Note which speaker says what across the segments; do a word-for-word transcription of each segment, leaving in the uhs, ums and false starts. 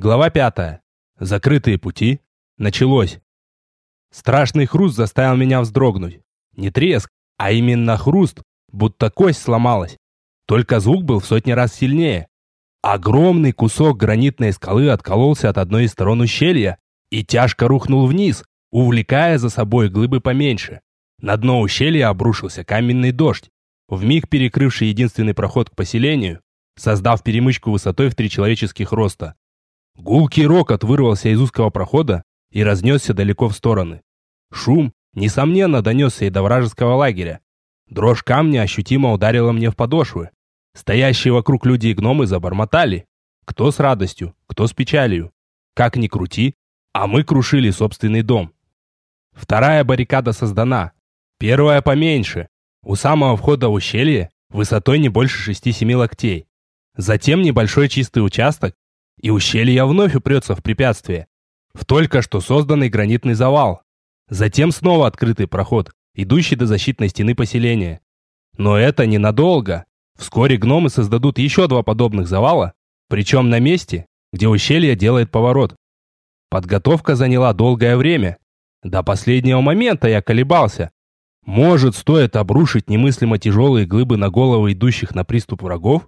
Speaker 1: Глава пятая. Закрытые пути. Началось. Страшный хруст заставил меня вздрогнуть. Не треск, а именно хруст, будто кость сломалась. Только звук был в сотни раз сильнее. Огромный кусок гранитной скалы откололся от одной из сторон ущелья и тяжко рухнул вниз, увлекая за собой глыбы поменьше. На дно ущелья обрушился каменный дождь, вмиг перекрывший единственный проход к поселению, создав перемычку высотой в три человеческих роста. Гулкий рокот вырвался из узкого прохода и разнесся далеко в стороны. Шум, несомненно, донесся и до вражеского лагеря. Дрожь камня ощутимо ударила мне в подошвы. Стоящие вокруг люди и гномы забормотали. Кто с радостью, кто с печалью. Как ни крути, а мы крушили собственный дом. Вторая баррикада создана. Первая поменьше. У самого входа в ущелье, высотой не больше шести-семи локтей. Затем небольшой чистый участок, и ущелье вновь упрется в препятствие. В только что созданный гранитный завал. Затем снова открытый проход, идущий до защитной стены поселения. Но это ненадолго. Вскоре гномы создадут еще два подобных завала, причем на месте, где ущелье делает поворот. Подготовка заняла долгое время. До последнего момента я колебался. Может, стоит обрушить немыслимо тяжелые глыбы на головы идущих на приступ врагов?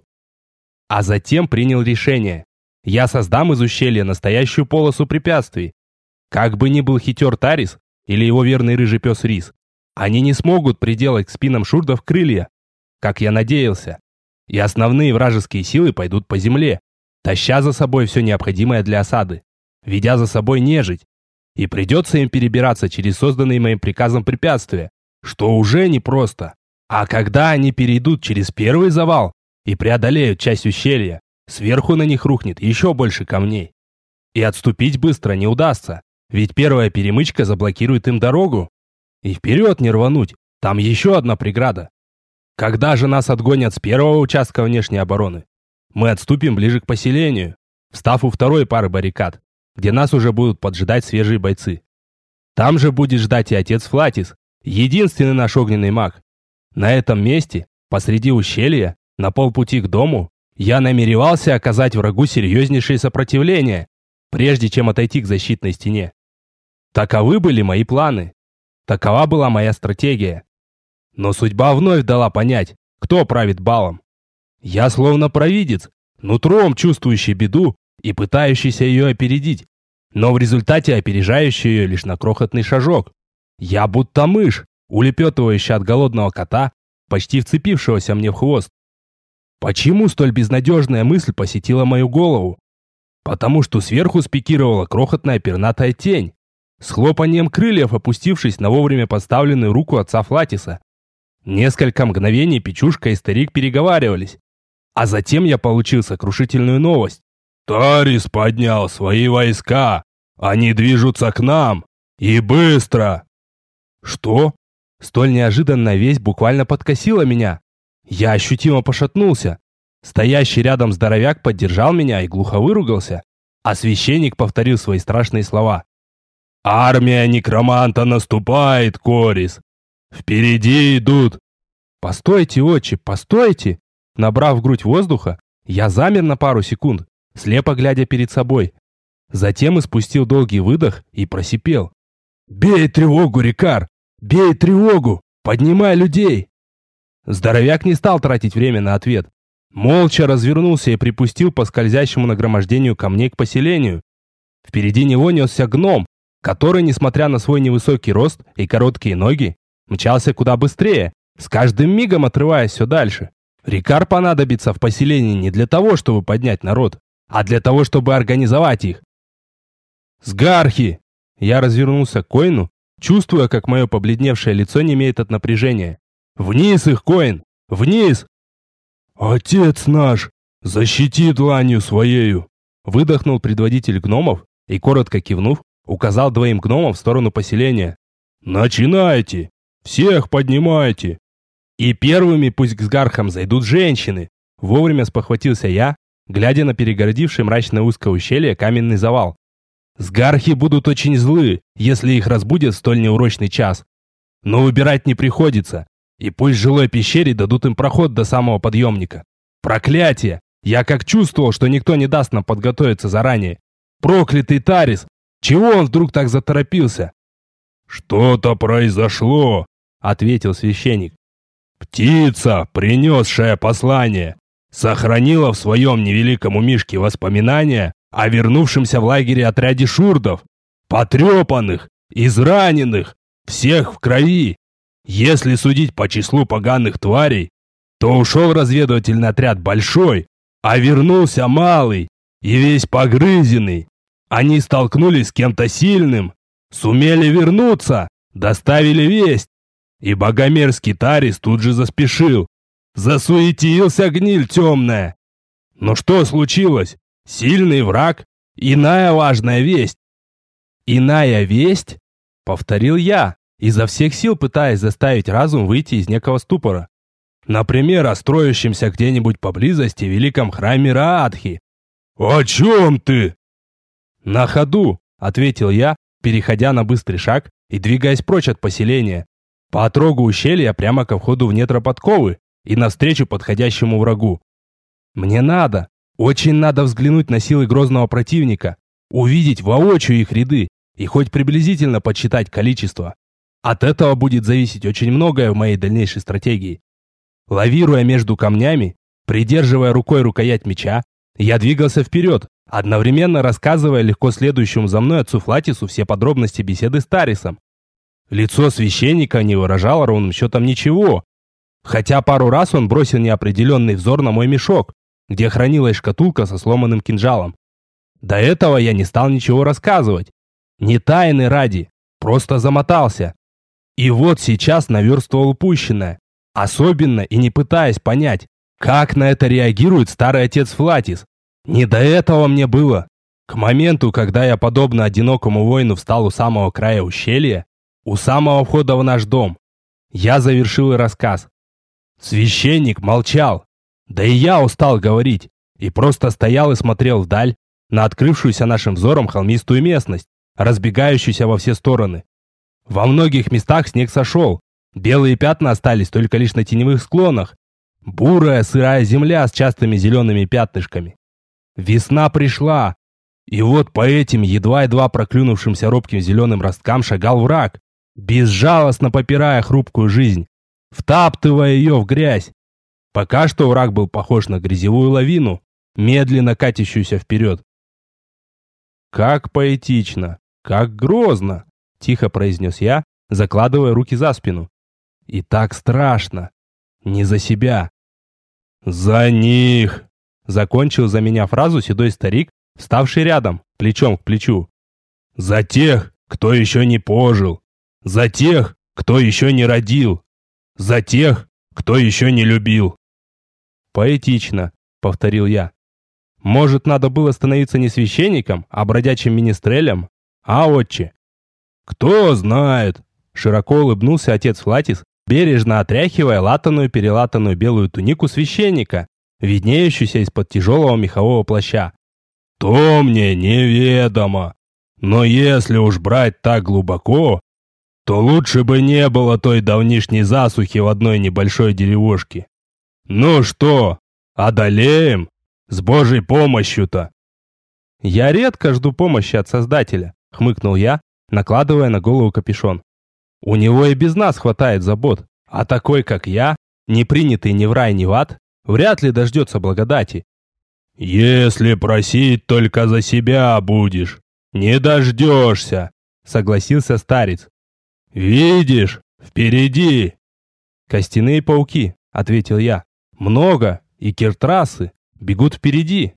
Speaker 1: А затем принял решение. Я создам из ущелья настоящую полосу препятствий. Как бы ни был хитер Тарис или его верный рыжий пес Рис, они не смогут приделать к спинам шурдов крылья, как я надеялся. И основные вражеские силы пойдут по земле, таща за собой все необходимое для осады, ведя за собой нежить. И придется им перебираться через созданные моим приказом препятствия, что уже непросто. А когда они перейдут через первый завал и преодолеют часть ущелья, сверху на них рухнет еще больше камней. И отступить быстро не удастся, ведь первая перемычка заблокирует им дорогу. И вперед не рвануть, там еще одна преграда. Когда же нас отгонят с первого участка внешней обороны? Мы отступим ближе к поселению, встав у второй пары баррикад, где нас уже будут поджидать свежие бойцы. Там же будет ждать и отец Флатис, единственный наш огненный маг. На этом месте, посреди ущелья, на полпути к дому, я намеревался оказать врагу серьезнейшее сопротивление, прежде чем отойти к защитной стене. Таковы были мои планы. Такова была моя стратегия. Но судьба вновь дала понять, кто правит балом. Я словно провидец, нутром чувствующий беду и пытающийся ее опередить, но в результате опережающий ее лишь на крохотный шажок. Я будто мышь, улепетывающая от голодного кота, почти вцепившегося мне в хвост. Почему столь безнадежная мысль посетила мою голову? Потому что сверху спикировала крохотная пернатая тень, с хлопанием крыльев опустившись на вовремя подставленную руку отца Флатиса. Несколько мгновений Печушка и старик переговаривались, а затем я получил сокрушительную новость. «Тарис поднял свои войска! Они движутся к нам! И быстро!» «Что?» Столь неожиданная весть буквально подкосила меня. Я ощутимо пошатнулся. Стоящий рядом здоровяк поддержал меня и глухо выругался, а священник повторил свои страшные слова. «Армия некроманта наступает, Корис! Впереди идут!» «Постойте, отче, постойте!» Набрав в грудь воздуха, я замер на пару секунд, слепо глядя перед собой. Затем испустил долгий выдох и просипел. «Бей тревогу, Рикар! Бей тревогу! Поднимай людей!» Здоровяк не стал тратить время на ответ. Молча развернулся и припустил по скользящему нагромождению камней к поселению. Впереди него несся гном, который, несмотря на свой невысокий рост и короткие ноги, мчался куда быстрее, с каждым мигом отрываясь все дальше. Рикар понадобится в поселении не для того, чтобы поднять народ, а для того, чтобы организовать их. «Сгархи!» Я развернулся к Коину, чувствуя, как мое побледневшее лицо немеет от напряжения. «Вниз их, Коин! Вниз!» «Отец наш, защити дланью своею!» Выдохнул предводитель гномов и, коротко кивнув, указал двоим гномам в сторону поселения. «Начинайте! Всех поднимайте!» «И первыми пусть к сгархам зайдут женщины!» Вовремя спохватился я, глядя на перегородивший мрачное узкое ущелье каменный завал. «Сгархи будут очень злы, если их разбудят в столь неурочный час. Но выбирать не приходится. И пусть в жилой пещере дадут им проход до самого подъемника. Проклятие! Я как чувствовал, что никто не даст нам подготовиться заранее. Проклятый Тарис! Чего он вдруг так заторопился?»
Speaker 2: «Что-то произошло», — ответил священник. «Птица, принесшая послание, сохранила в своем невеликом умишке воспоминания о вернувшемся в лагере отряде шурдов, потрепанных, израненных, всех в крови. Если судить по числу поганых тварей, то ушел разведывательный отряд большой, а вернулся малый и весь погрызенный. Они столкнулись с кем-то сильным, сумели вернуться, доставили весть. И богомерзкий Тарис тут же заспешил. Засуетился гниль темная. Но что случилось? Сильный враг, иная важная весть».
Speaker 1: «Иная весть?» — повторил я, изо всех сил пытаясь заставить разум выйти из некого ступора. «Например, о строящемся где-нибудь поблизости великом храме Раадхи».
Speaker 2: «О чем ты?»
Speaker 1: «На ходу», — ответил я, переходя на быстрый шаг и двигаясь прочь от поселения, по отрогу ущелья прямо ко входу в недра подковы и навстречу подходящему врагу. «Мне надо, очень надо взглянуть на силы грозного противника, увидеть воочию их ряды и хоть приблизительно подсчитать количество. От этого будет зависеть очень многое в моей дальнейшей стратегии». Лавируя между камнями, придерживая рукой рукоять меча, я двигался вперед, одновременно рассказывая легко следующему за мной отцу Флатису все подробности беседы с Тарисом. Лицо священника не выражало ровным счетом ничего, хотя пару раз он бросил неопределенный взор на мой мешок, где хранилась шкатулка со сломанным кинжалом. До этого я не стал ничего рассказывать. Не тайны ради, просто замотался. И вот сейчас наверстывал упущенное, особенно и не пытаясь понять, как на это реагирует старый отец Флатис. Не до этого мне было. К моменту, когда я, подобно одинокому воину, встал у самого края ущелья, у самого входа в наш дом, я завершил рассказ. Священник молчал. Да и я устал говорить, и просто стоял и смотрел вдаль, на открывшуюся нашим взором холмистую местность, разбегающуюся во все стороны. Во многих местах снег сошел, белые пятна остались только лишь на теневых склонах, бурая сырая земля с частыми зелеными пятнышками. Весна пришла, и вот по этим едва-едва проклюнувшимся робким зеленым росткам шагал враг, безжалостно попирая хрупкую жизнь, втаптывая ее в грязь. Пока что враг был похож на грязевую лавину, медленно катящуюся вперед. «Как поэтично, как грозно!» — тихо произнес я, закладывая руки за спину. «И так страшно! Не за себя!» «За них!» — закончил за меня фразу седой старик, вставший рядом, плечом к плечу. «За тех, кто еще не пожил! За тех, кто еще не родил! За тех, кто еще не любил!» «Поэтично», — повторил я. «Может, надо было становиться не священником, а бродячим министрелем? А, отче?» «Кто знает», — широко улыбнулся отец Флатис, бережно отряхивая латаную-перелатанную белую тунику священника, виднеющуюся из-под тяжелого мехового плаща. «То мне неведомо. Но если уж брать так глубоко, то лучше бы не было той давнишней засухи в одной небольшой деревушке. Ну что, одолеем? С Божьей помощью-то!» «Я редко жду помощи от Создателя», — хмыкнул я, накладывая на голову капюшон. «У него и без нас хватает забот, а такой, как я, не принятый ни в рай, ни в ад, вряд ли дождется благодати». «Если просить только за себя будешь, не дождешься», — согласился старец. «Видишь, впереди!» «Костяные пауки», — ответил я. «Много, и киртрасы бегут впереди».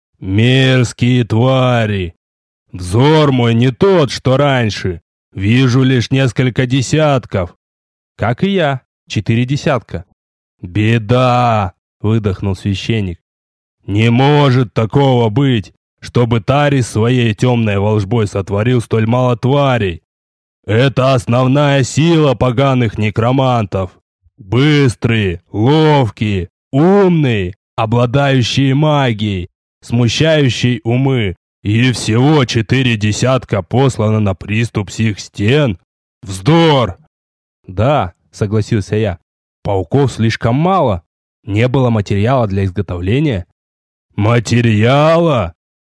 Speaker 1: «Мерзкие твари! Взор мой не тот, что раньше. Вижу лишь несколько десятков». «Как и я, четыре десятка». «Беда!» — выдохнул священник. «Не может такого быть, чтобы Тарис своей темной волжбой сотворил столь мало тварей. Это основная сила поганых некромантов. Быстрые, ловкие, умные, обладающие магией, смущающей умы. И всего четыре десятка послано на приступ сих стен. Вздор!» «Да», — согласился я, — «пауков слишком мало. Не было материала для изготовления». «Материала?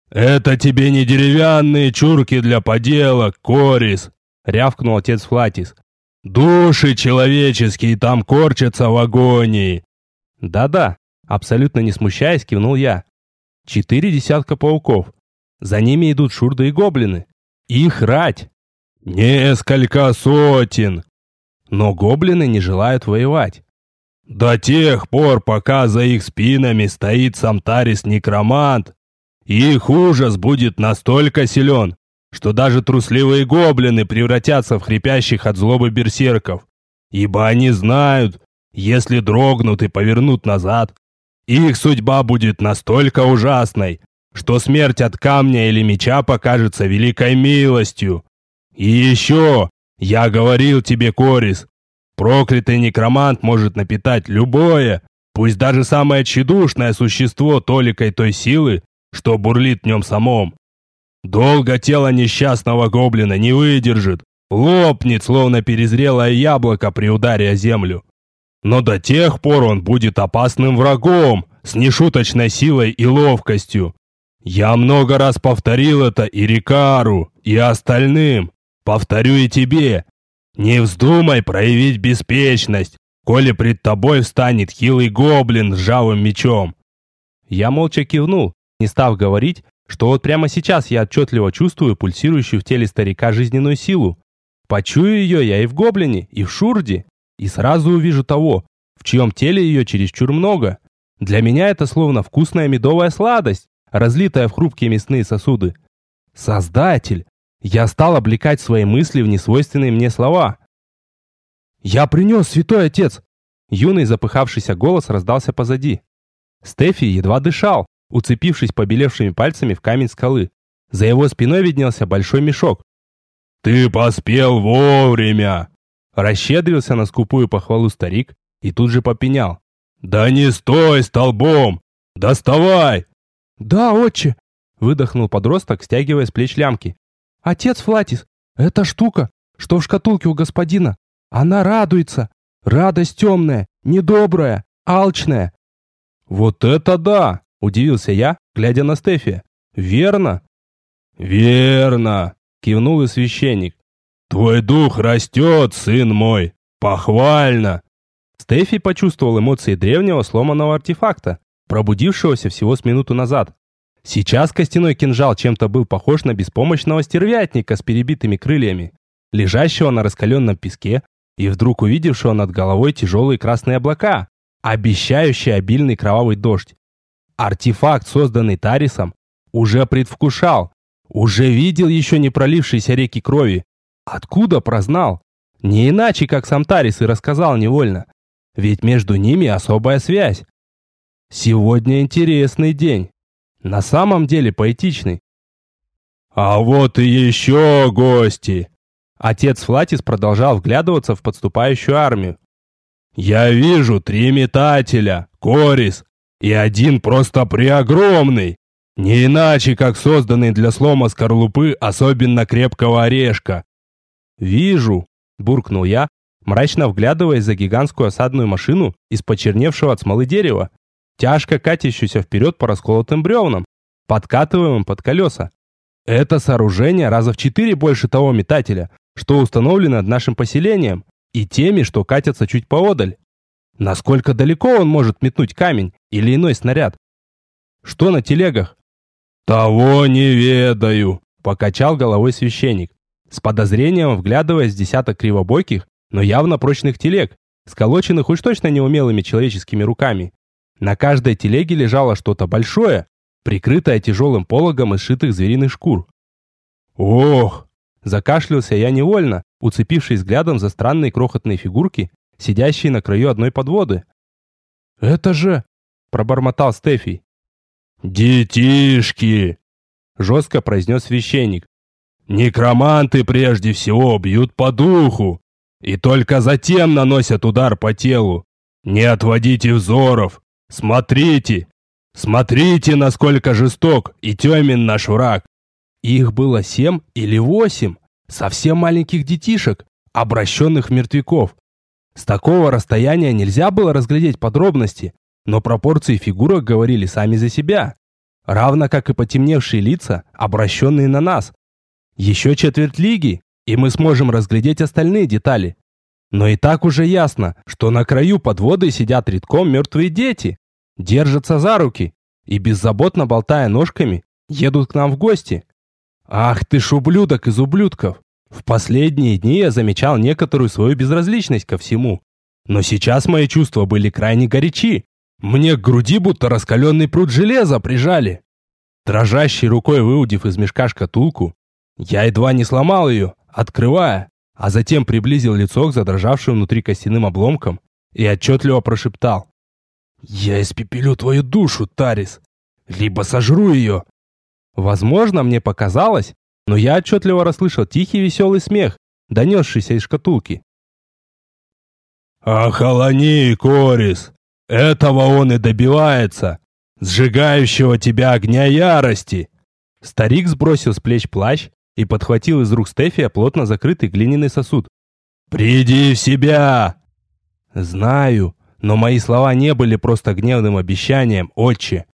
Speaker 2: «Это тебе не деревянные чурки для поделок, Корис!» — рявкнул отец Флатис. «Души человеческие там корчатся в агонии!»
Speaker 1: «Да-да», — абсолютно не смущаясь, кивнул я. «Четыре десятка пауков. За ними идут шурды и гоблины. Их рать!»
Speaker 2: «Несколько сотен!»
Speaker 1: «Но гоблины не желают воевать».
Speaker 2: «До тех пор, пока за их спинами стоит Самтарис-некромант, их ужас будет настолько силен, что даже трусливые гоблины превратятся в хрипящих от злобы берсерков, ибо они знают, если дрогнут и повернут назад, их судьба будет настолько ужасной, что смерть от камня или меча покажется великой милостью. И еще, я говорил тебе, Корис, проклятый некромант может напитать любое, пусть даже самое тщедушное существо толикой той силы, что бурлит в нем самом. Долго тело несчастного гоблина не выдержит, лопнет, словно перезрелое яблоко при ударе о землю. Но до тех пор он будет опасным врагом, с нешуточной силой и ловкостью. Я много раз повторил это и Рикару, и остальным. Повторю и тебе. Не вздумай проявить беспечность, коли пред тобой встанет хилый гоблин с ржавым мечом.
Speaker 1: Я молча кивнул, не став говорить, что вот прямо сейчас я отчетливо чувствую пульсирующую в теле старика жизненную силу. Почую ее я и в гоблине, и в шурде, и сразу увижу того, в чьем теле ее чересчур много. Для меня это словно вкусная медовая сладость, разлитая в хрупкие мясные сосуды. Создатель! Я стал облекать свои мысли в несвойственные мне слова. «Я принес, святой отец!» Юный запыхавшийся голос раздался позади. Стефи едва дышал, уцепившись побелевшими пальцами в камень скалы. За его спиной виднелся большой мешок.
Speaker 2: «Ты поспел вовремя!»
Speaker 1: Расщедрился на скупую похвалу старик и тут же попенял.
Speaker 2: «Да не стой столбом! Доставай!»
Speaker 1: «Да, отче!» Выдохнул подросток, стягивая с плеч лямки. «Отец Флатис, эта штука, что в шкатулке у господина, она радуется. Радость темная, недобрая, алчная». «Вот это да!» – удивился я, глядя на Стефи. «Верно?»
Speaker 2: «Верно!» –
Speaker 1: кивнул и священник.
Speaker 2: «Твой дух растет, сын мой! Похвально!»
Speaker 1: Стефи почувствовал эмоции древнего сломанного артефакта, пробудившегося всего с минуту назад. Сейчас костяной кинжал чем-то был похож на беспомощного стервятника с перебитыми крыльями, лежащего на раскаленном песке и вдруг увидевшего над головой тяжелые красные облака, обещающие обильный кровавый дождь. Артефакт, созданный Тарисом, уже предвкушал, уже видел еще не пролившиеся реки крови. Откуда прознал? Не иначе, как сам Тарис и рассказал невольно. Ведь между ними особая связь. Сегодня интересный день. На самом деле поэтичный.
Speaker 2: «А вот и еще гости!»
Speaker 1: Отец Флатис продолжал вглядываться в подступающую армию.
Speaker 2: «Я вижу три метателя, Корис, и один просто преогромный, не иначе, как созданный для слома скорлупы особенно крепкого орешка».
Speaker 1: «Вижу», – буркнул я, мрачно вглядываясь за гигантскую осадную машину из почерневшего от смолы дерева, тяжко катящуюся вперед по расколотым бревнам, подкатываемым под колеса. Это сооружение раза в четыре больше того метателя, что установлено над нашим поселением, и теми, что катятся чуть поодаль. Насколько далеко он может метнуть камень или иной снаряд? Что на телегах?
Speaker 2: «Того не ведаю»,
Speaker 1: – покачал головой священник, с подозрением вглядываясь в десяток кривобоких, но явно прочных телег, сколоченных уж точно неумелыми человеческими руками. На каждой телеге лежало что-то большое, прикрытое тяжелым пологом из сшитых звериных шкур.
Speaker 2: «Ох!»
Speaker 1: – закашлялся я невольно, уцепившись взглядом за странные крохотные фигурки, сидящие на краю одной подводы. «Это же...» – пробормотал Стефий.
Speaker 2: «Детишки!» –
Speaker 1: жестко произнес священник.
Speaker 2: «Некроманты прежде всего бьют по духу, и только затем наносят удар по телу. Не отводите взоров! Смотрите! Смотрите, насколько жесток и темен наш враг!»
Speaker 1: Их было семь или восемь, совсем маленьких детишек, обращенных в мертвяков. С такого расстояния нельзя было разглядеть подробности, но пропорции фигурок говорили сами за себя. равно как и потемневшие лица, обращенные на нас. Еще четверть лиги, и мы сможем разглядеть остальные детали. Но и так уже ясно, что на краю подводы сидят редком мертвые дети, держатся за руки и, беззаботно болтая ножками, едут к нам в гости. Ах ты ж ублюдок из ублюдков! В последние дни я замечал некоторую свою безразличность ко всему. Но сейчас мои чувства были крайне горячи. Мне к груди будто раскаленный пруд железа прижали. Дрожащей рукой выудив из мешка шкатулку, я едва не сломал ее, открывая, а затем приблизил лицо к задрожавшим внутри костяным обломкам и отчетливо прошептал: «Я испепелю твою душу, Тарис, либо сожру ее». Возможно, мне показалось, но я отчетливо расслышал тихий веселый смех, донесшийся из шкатулки.
Speaker 2: «Охолони, Корис! Этого он и добивается, сжигающего тебя огня ярости!»
Speaker 1: Старик сбросил с плеч плащ и подхватил из рук Стефия плотно закрытый глиняный сосуд.
Speaker 2: «Приди в себя!»
Speaker 1: «Знаю, но мои слова не были просто гневным обещанием, отче».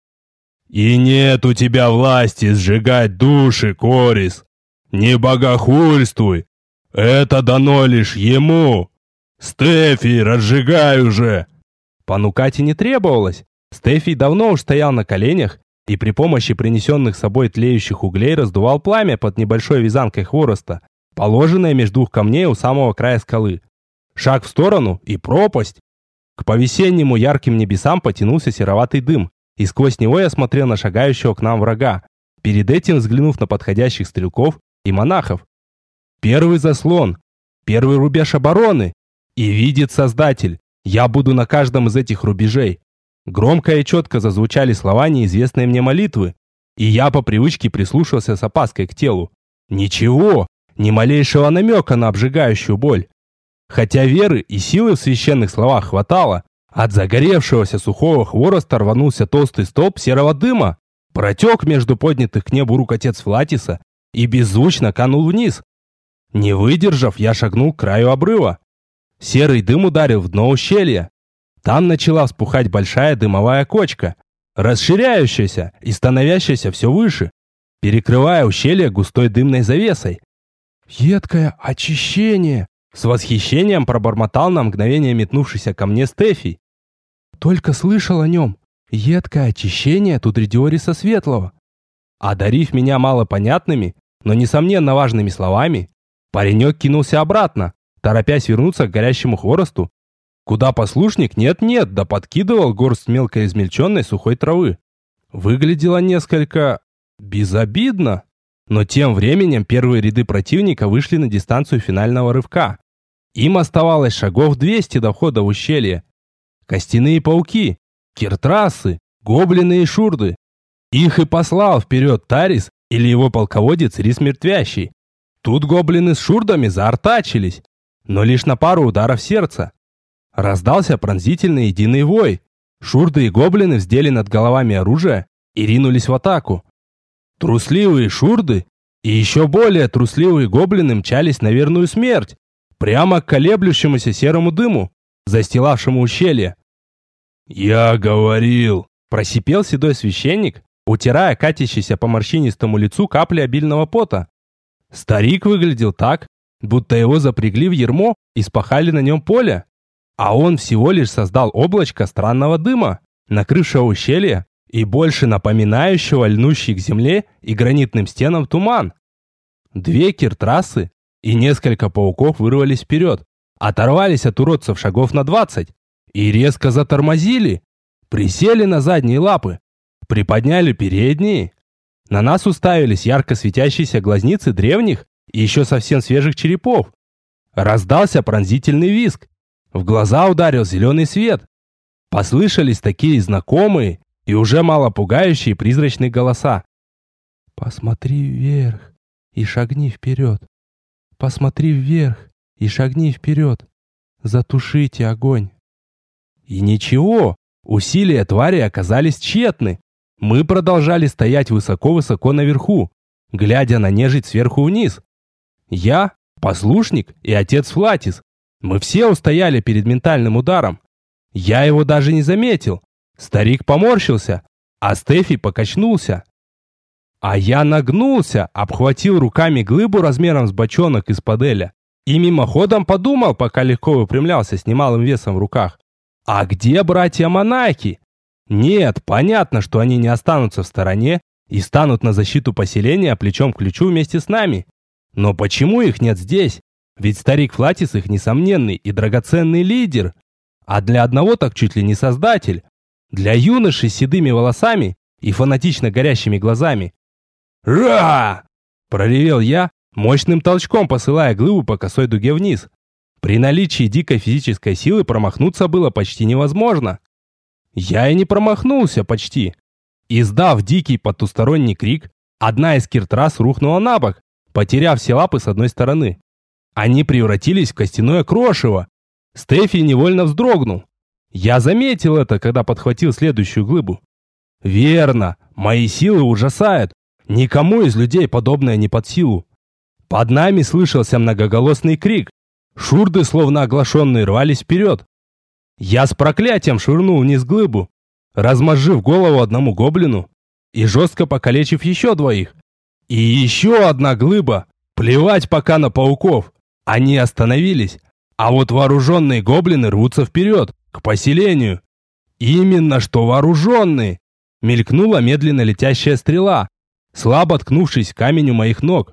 Speaker 2: «И нет у тебя власти сжигать души, Корис! Не богохульствуй! Это дано лишь ему! Стефий, разжигай уже!»
Speaker 1: Понукать и не требовалось. Стефий давно уж стоял на коленях и при помощи принесенных с собой тлеющих углей раздувал пламя под небольшой вязанкой хвороста, положенной между двух камней у самого края скалы. Шаг в сторону и пропасть. К по-весеннему ярким небесам потянулся сероватый дым, и сквозь него я смотрел на шагающего к нам врага, перед этим взглянув на подходящих стрелков и монахов. Первый заслон, первый рубеж обороны. И видит Создатель, я буду на каждом из этих рубежей. Громко и четко зазвучали слова неизвестной мне молитвы, и я по привычке прислушался с опаской к телу. Ничего, ни малейшего намека на обжигающую боль. Хотя веры и силы в священных словах хватало, от загоревшегося сухого хвороста рванулся толстый столб серого дыма, протек между поднятых к небу рук отец Флатиса и беззвучно канул вниз. Не выдержав, я шагнул к краю обрыва. Серый дым ударил в дно ущелья. Там начала вспухать большая дымовая кочка, расширяющаяся и становящаяся все выше, перекрывая ущелье густой дымной завесой. «Едкое очищение!» С восхищением пробормотал на мгновение метнувшийся ко мне Стефий. «Только слышал о нем. Едкое очищение Тудридиориса Светлого». Одарив меня малопонятными, но несомненно важными словами, паренек кинулся обратно, торопясь вернуться к горящему хворосту, куда послушник нет-нет, да подкидывал горсть мелко измельченной сухой травы. Выглядело несколько безобидно, но тем временем первые ряды противника вышли на дистанцию финального рывка. Им оставалось шагов двести до входа в ущелье. Костяные пауки, киртрасы, гоблины и шурды. Их и послал вперед Тарис или его полководец Рис Мертвящий. Тут гоблины с шурдами заортачились, но лишь на пару ударов сердца. Раздался пронзительный единый вой. Шурды и гоблины вздели над головами оружие и ринулись в атаку. Трусливые шурды и еще более трусливые гоблины мчались на верную смерть, прямо к колеблющемуся серому дыму, застилавшему ущелье.
Speaker 2: «Я говорил!»
Speaker 1: – просипел седой священник, утирая катящиеся по морщинистому лицу капли обильного пота. Старик выглядел так, будто его запрягли в ярмо и спахали на нем поле, а он всего лишь создал облачко странного дыма, накрывшего ущелье и больше напоминающего льнущий к земле и гранитным стенам туман. Две киртрасы и несколько пауков вырвались вперед, оторвались от уродцев шагов на двадцать и резко затормозили, присели на задние лапы, приподняли передние. На нас уставились ярко светящиеся глазницы древних и еще совсем свежих черепов. Раздался пронзительный визг. В глаза ударил зеленый свет. Послышались такие знакомые и уже мало пугающие призрачные голоса. «Посмотри вверх и шагни вперед. Посмотри вверх и шагни вперед. Затушите огонь». И ничего, усилия твари оказались тщетны. Мы продолжали стоять высоко-высоко наверху, глядя на нежить сверху вниз. Я, послушник и отец Флатис. Мы все устояли перед ментальным ударом. Я его даже не заметил. Старик поморщился, а Стефи покачнулся. А я нагнулся, обхватил руками глыбу размером с бочонок из-под эля и мимоходом подумал, пока легко выпрямлялся с немалым весом в руках. А где братья-монахи? Нет, понятно, что они не останутся в стороне и станут на защиту поселения плечом к плечу вместе с нами. Но почему их нет здесь? Ведь старик Флатис их несомненный и драгоценный лидер. А для одного так чуть ли не создатель. Для юноши с седыми волосами и фанатично горящими глазами. «Ра!» – проревел я, мощным толчком посылая глыбу по косой дуге вниз. При наличии дикой физической силы промахнуться было почти невозможно. Я и не промахнулся почти. Издав дикий потусторонний крик, одна из киртрас рухнула на бок, потеряв все лапы с одной стороны. Они превратились в костяное крошево. Стефи невольно вздрогнул. Я заметил это, когда подхватил следующую глыбу. Верно, мои силы ужасают. Никому из людей подобное не под силу. Под нами слышался многоголосный крик. Шурды, словно оглашенные, рвались вперед. Я с проклятием швырнул вниз глыбу, размозжив голову одному гоблину и жестко покалечив еще двоих. И еще одна глыба. Плевать пока на пауков. Они остановились, а вот вооруженные гоблины рвутся вперед, к поселению. Именно что вооруженные. Мелькнула медленно летящая стрела, слабо ткнувшись в камень у моих ног.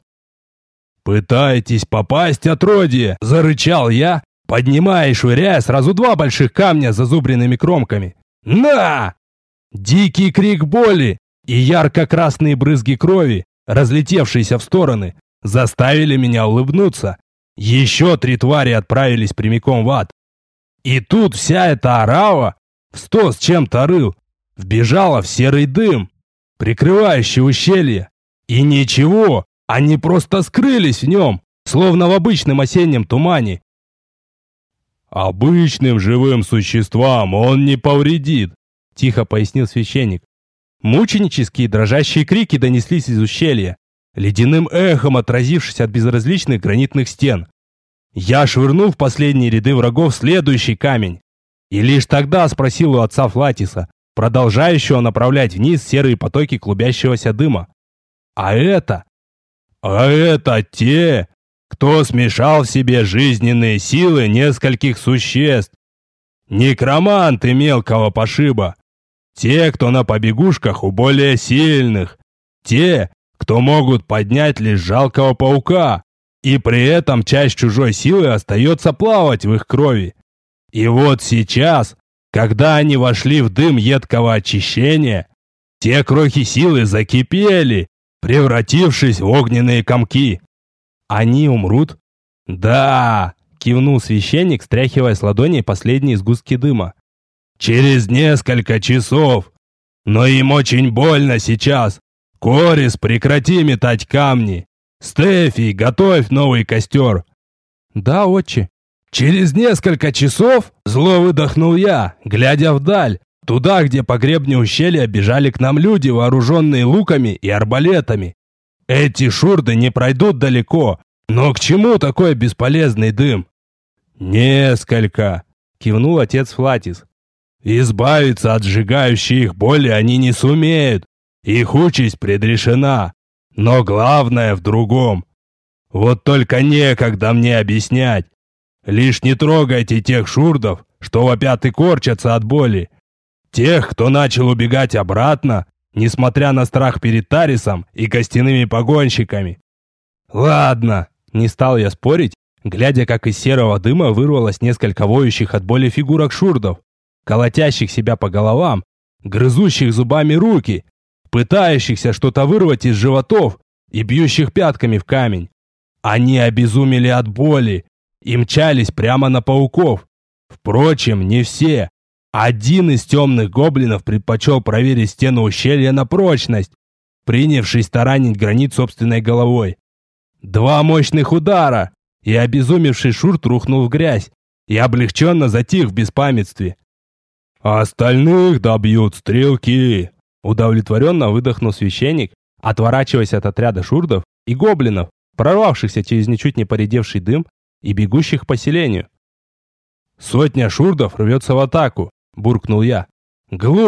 Speaker 1: «Пытаетесь попасть, отродье!» – зарычал я, поднимая и швыряя сразу два больших камня с зазубренными кромками. «На!» Дикий крик боли и ярко-красные брызги крови, разлетевшиеся в стороны, заставили меня улыбнуться. Еще три твари отправились прямиком в ад. И тут вся эта орава, в сто с чем-то рыл, вбежала в серый дым, прикрывающий ущелье. И ничего, они просто скрылись в нем, словно в обычном осеннем тумане. «Обычным живым существам он не повредит», – тихо пояснил священник. Мученические дрожащие крики донеслись из ущелья, ледяным эхом отразившись от безразличных гранитных стен. Я швырнул в последние ряды врагов следующий камень. И лишь тогда спросил у отца Флатиса, продолжающего направлять вниз серые потоки клубящегося дыма. «А это?» «А это те, кто смешал в себе жизненные силы нескольких существ. Некроманты мелкого пошиба. Те, кто на побегушках у более сильных. Те, кто могут поднять лишь жалкого паука, и при этом часть чужой силы остается плавать в их крови. И вот сейчас, когда они вошли в дым едкого очищения, те крохи силы закипели, превратившись в огненные комки. Они умрут? Да, кивнул священник, стряхивая с ладоней последние сгустки дыма. Через несколько часов. Но им очень больно сейчас. Корис, прекрати метать камни. Стефи, готовь новый костер. Да, отче. Через несколько часов, зло выдохнул я, глядя вдаль, туда, где по гребню ущелья бежали к нам люди, вооруженные луками и арбалетами. Эти шурды не пройдут далеко, но к чему такой бесполезный дым? Несколько, кивнул отец Флатис. Избавиться от сжигающей их боли они не сумеют. Их участь предрешена. Но главное в другом. Вот только некогда мне объяснять. Лишь не трогайте тех шурдов, что вопят и корчатся от боли. Тех, кто начал убегать обратно, несмотря на страх перед Тарисом и костяными погонщиками. Ладно, не стал я спорить, глядя, как из серого дыма вырвалось несколько воющих от боли фигурок шурдов, колотящих себя по головам, грызущих зубами руки, пытающихся что-то вырвать из животов и бьющих пятками в камень. Они обезумели от боли и мчались прямо на пауков. Впрочем, не все. Один из темных гоблинов предпочел проверить стену ущелья на прочность, принявшись таранить гранит собственной головой. Два мощных удара, и обезумевший шурт рухнул в грязь и облегченно затих в беспамятстве. «Остальных добьют стрелки!» Удовлетворенно выдохнул священник, отворачиваясь от отряда шурдов и гоблинов, прорвавшихся через ничуть не поредевший дым и бегущих к поселению. «Сотня шурдов рвется в атаку!» – буркнул я. «Глупо!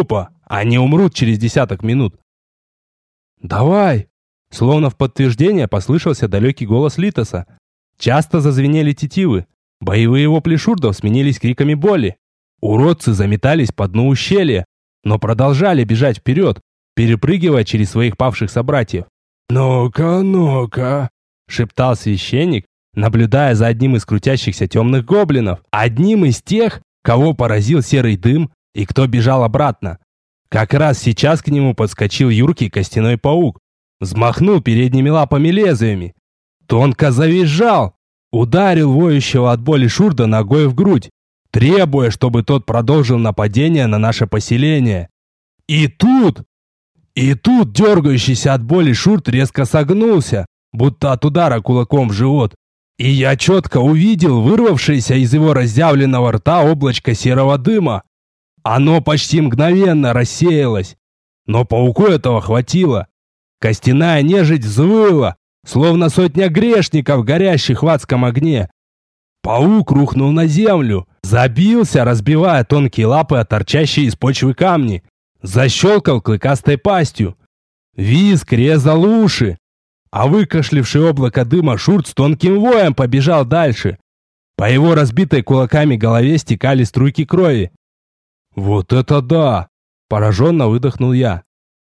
Speaker 1: Они умрут через десяток минут. «Давай!» Словно в подтверждение послышался далекий голос Литоса. Часто зазвенели тетивы. Боевые вопли шурдов сменились криками боли. Уродцы заметались по дну ущелья, но продолжали бежать вперед, перепрыгивая через своих павших собратьев.
Speaker 2: «Ну-ка, ну-ка!»
Speaker 1: — шептал священник, наблюдая за одним из крутящихся темных гоблинов, одним из тех, кого поразил серый дым и кто бежал обратно. Как раз сейчас к нему подскочил юркий костяной паук, взмахнул передними лапами лезвиями, тонко завизжал, ударил воющего от боли шурда ногой в грудь, требуя, чтобы тот продолжил нападение на наше поселение. И тут... И тут дергающийся от боли шурд резко согнулся, будто от удара кулаком в живот, и я четко увидел вырвавшееся из его разъявленного рта облачко серого дыма. Оно почти мгновенно рассеялось, но пауку этого хватило. Костяная нежить взвыла, словно сотня грешников, горящих в адском огне. Паук рухнул на землю, забился, разбивая тонкие лапы о торчащие из почвы камни, защелкал клыкастой пастью. Визг резал уши, а выкашливший облако дыма шурд с тонким воем побежал дальше. По его разбитой кулаками голове стекали струйки крови. «Вот это да!» – пораженно выдохнул я.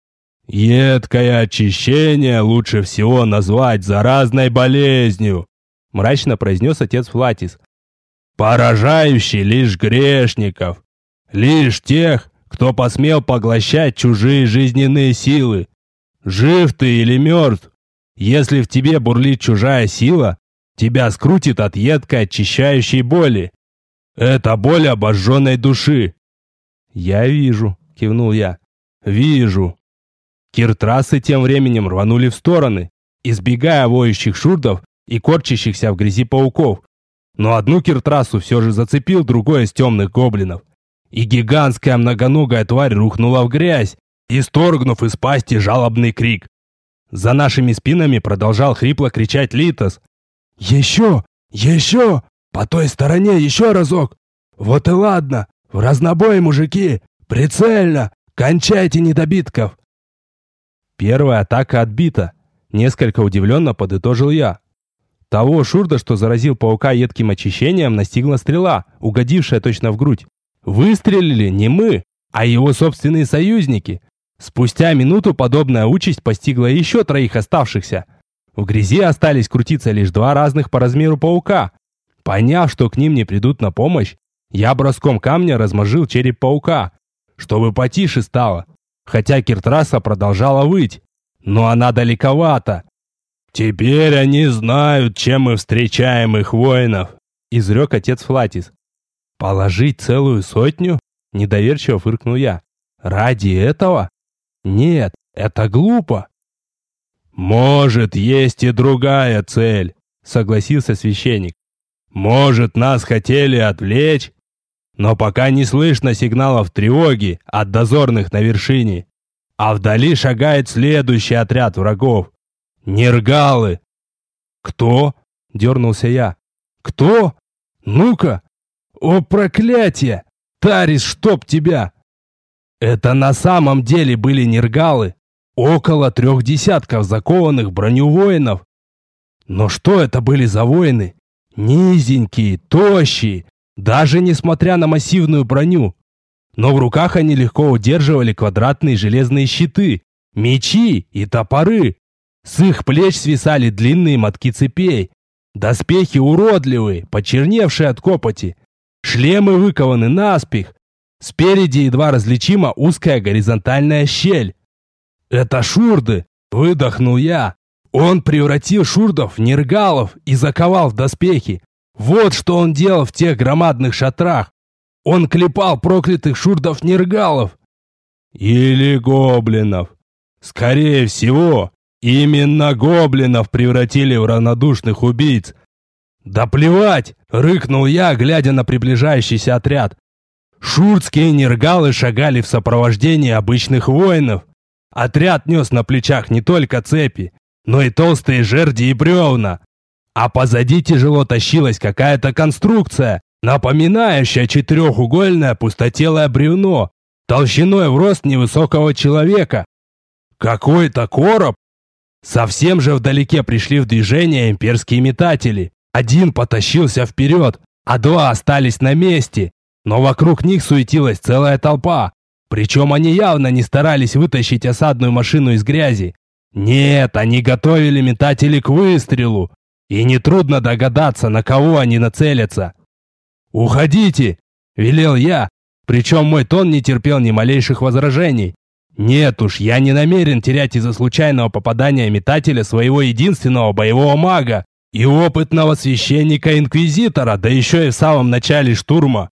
Speaker 2: «Едкое очищение лучше всего назвать заразной болезнью», –
Speaker 1: мрачно произнес отец Флатис.
Speaker 2: «Поражающий лишь грешников, лишь тех, кто посмел поглощать чужие жизненные силы. Жив ты или мертв, если в тебе бурлит чужая сила, тебя скрутит от едкой очищающей боли. Это боль обожженной души».
Speaker 1: «Я вижу», — кивнул я.
Speaker 2: «Вижу».
Speaker 1: Киртрасы тем временем рванули в стороны, избегая воющих шурдов и корчащихся в грязи пауков. Но одну киртрасу все же зацепил другой из темных гоблинов. И гигантская многоногая тварь рухнула в грязь, исторгнув из пасти жалобный крик. За нашими спинами продолжал хрипло кричать Литос. «Еще! Еще! По той стороне еще разок! Вот и ладно! В разнобой, мужики! Прицельно! Кончайте недобитков!» Первая атака отбита. Несколько удивленно подытожил я. Того шурда, что заразил паука едким очищением, настигла стрела, угодившая точно в грудь. Выстрелили не мы, а его собственные союзники. Спустя минуту подобная участь постигла еще троих оставшихся. В грязи остались крутиться лишь два разных по размеру паука. Поняв, что к ним не придут на помощь, я броском камня размозжил череп паука, чтобы потише стало, хотя киртраса продолжала выть. Но она далековато.
Speaker 2: «Теперь они знают, чем мы встречаем их воинов», —
Speaker 1: изрек отец Флатис. «Положить целую сотню?» — недоверчиво фыркнул я. «Ради этого? Нет, это глупо».
Speaker 2: «Может, есть и другая цель», — согласился священник. «Может, нас хотели отвлечь? Но пока не слышно сигналов тревоги от дозорных на вершине, а вдали шагает следующий отряд врагов. Нергалы».
Speaker 1: «Кто?» — дернулся я. «Кто? Ну-ка! О, проклятие! Тарис, чтоб тебя!» Это на самом деле были нергалы. Около трех десятков закованных в броню воинов. Но что это были за воины? Низенькие, тощие, даже несмотря на массивную броню. Но в руках они легко удерживали квадратные железные щиты, мечи и топоры. С их плеч свисали длинные мотки цепей. Доспехи уродливые, почерневшие от копоти. Шлемы выкованы наспех. Спереди едва различима узкая горизонтальная щель. «Это шурды!» – выдохнул я. Он превратил шурдов в нергалов и заковал в доспехи. Вот что он делал в тех громадных шатрах. Он клепал проклятых шурдов-нергалов.
Speaker 2: Или гоблинов. Скорее всего, именно гоблинов превратили в равнодушных убийц.
Speaker 1: «Да плевать!» – рыкнул я, глядя на приближающийся отряд. Шурдские нергалы шагали в сопровождении обычных воинов. Отряд нес на плечах не только цепи, но и толстые жерди и бревна. А позади тяжело тащилась какая-то конструкция, напоминающая четырехугольное пустотелое бревно. толщиной в рост невысокого человека. Какой-то короб. Совсем же вдалеке пришли в движение имперские метатели. Один потащился вперед, а два остались на месте. Но вокруг них суетилась целая толпа. Причем они явно не старались вытащить осадную машину из грязи. Нет, они готовили метатели к выстрелу. И нетрудно догадаться, на кого они нацелятся. «Уходите!» – велел я, причем мой тон не терпел ни малейших возражений. Нет уж, я не намерен терять из-за случайного попадания метателя своего единственного боевого мага и опытного священника-инквизитора, да еще и в самом начале штурма.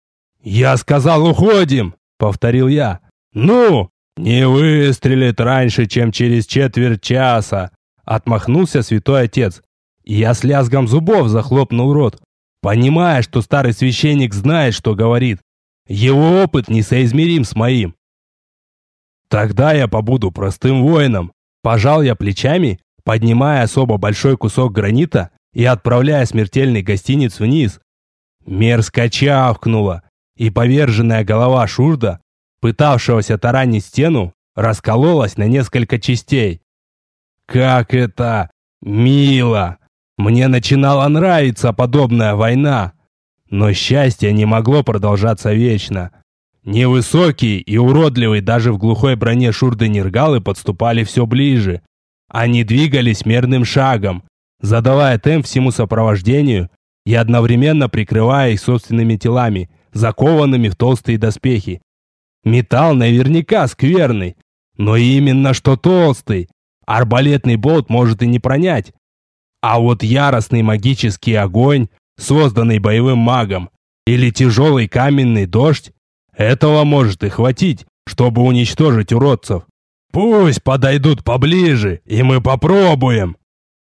Speaker 1: «Я сказал, уходим!» – повторил я. «Ну, не выстрелит раньше, чем через четверть часа!» – отмахнулся святой отец. И я с лязгом зубов захлопнул рот, понимая, что старый священник знает, что говорит. Его опыт несоизмерим с моим. «Тогда я побуду простым воином», – пожал я плечами, поднимая особо большой кусок гранита и отправляя смертельный гостиниц вниз. Мерзко чавкнуло, и поверженная голова Шурда, пытавшегося таранить стену, раскололась на несколько частей. Как это мило! Мне начинала нравиться подобная война, но счастье не могло продолжаться вечно. Невысокие и уродливые даже в глухой броне шурды-нергалы подступали все ближе. Они двигались мерным шагом, задавая темп всему сопровождению и одновременно прикрывая их собственными телами, закованными в толстые доспехи. Металл наверняка скверный, но именно что толстый. Арбалетный болт может и не пронять. А вот яростный магический огонь, созданный боевым магом, или тяжелый каменный дождь, этого может и хватить, чтобы уничтожить уродцев. Пусть подойдут поближе, и мы попробуем.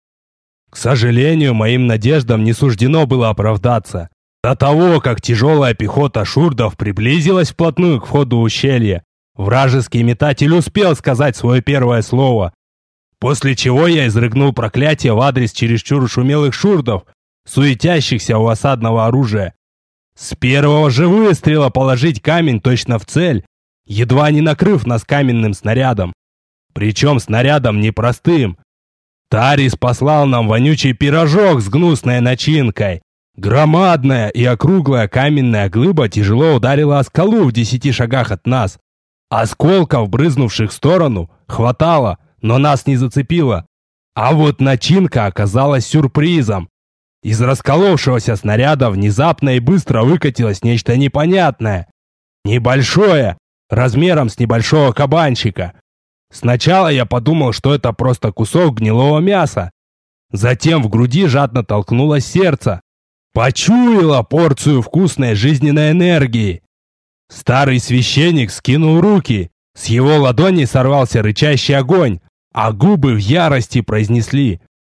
Speaker 1: К сожалению, моим надеждам не суждено было оправдаться. До того, как тяжелая пехота шурдов приблизилась вплотную к входу ущелья, вражеский метатель успел сказать свое первое слово, после чего я изрыгнул проклятие в адрес чересчур шумелых шурдов, суетящихся у осадного оружия. С первого же выстрела положить камень точно в цель, едва не накрыв нас каменным снарядом. Причем снарядом непростым. Тарис послал нам вонючий пирожок с гнусной начинкой. Громадная и округлая каменная глыба тяжело ударила о скалу в десяти шагах от нас. Осколков, брызнувших в сторону, хватало, но нас не зацепило. А вот начинка оказалась сюрпризом. Из расколовшегося снаряда внезапно и быстро выкатилось нечто непонятное. Небольшое, размером с небольшого кабанчика. Сначала я подумал, что это просто кусок гнилого мяса. Затем в груди жадно толкнулось сердце. Почуяло порцию вкусной жизненной энергии. Старый священник скинул руки. С его ладони сорвался рычащий огонь, а губы в ярости произнесли: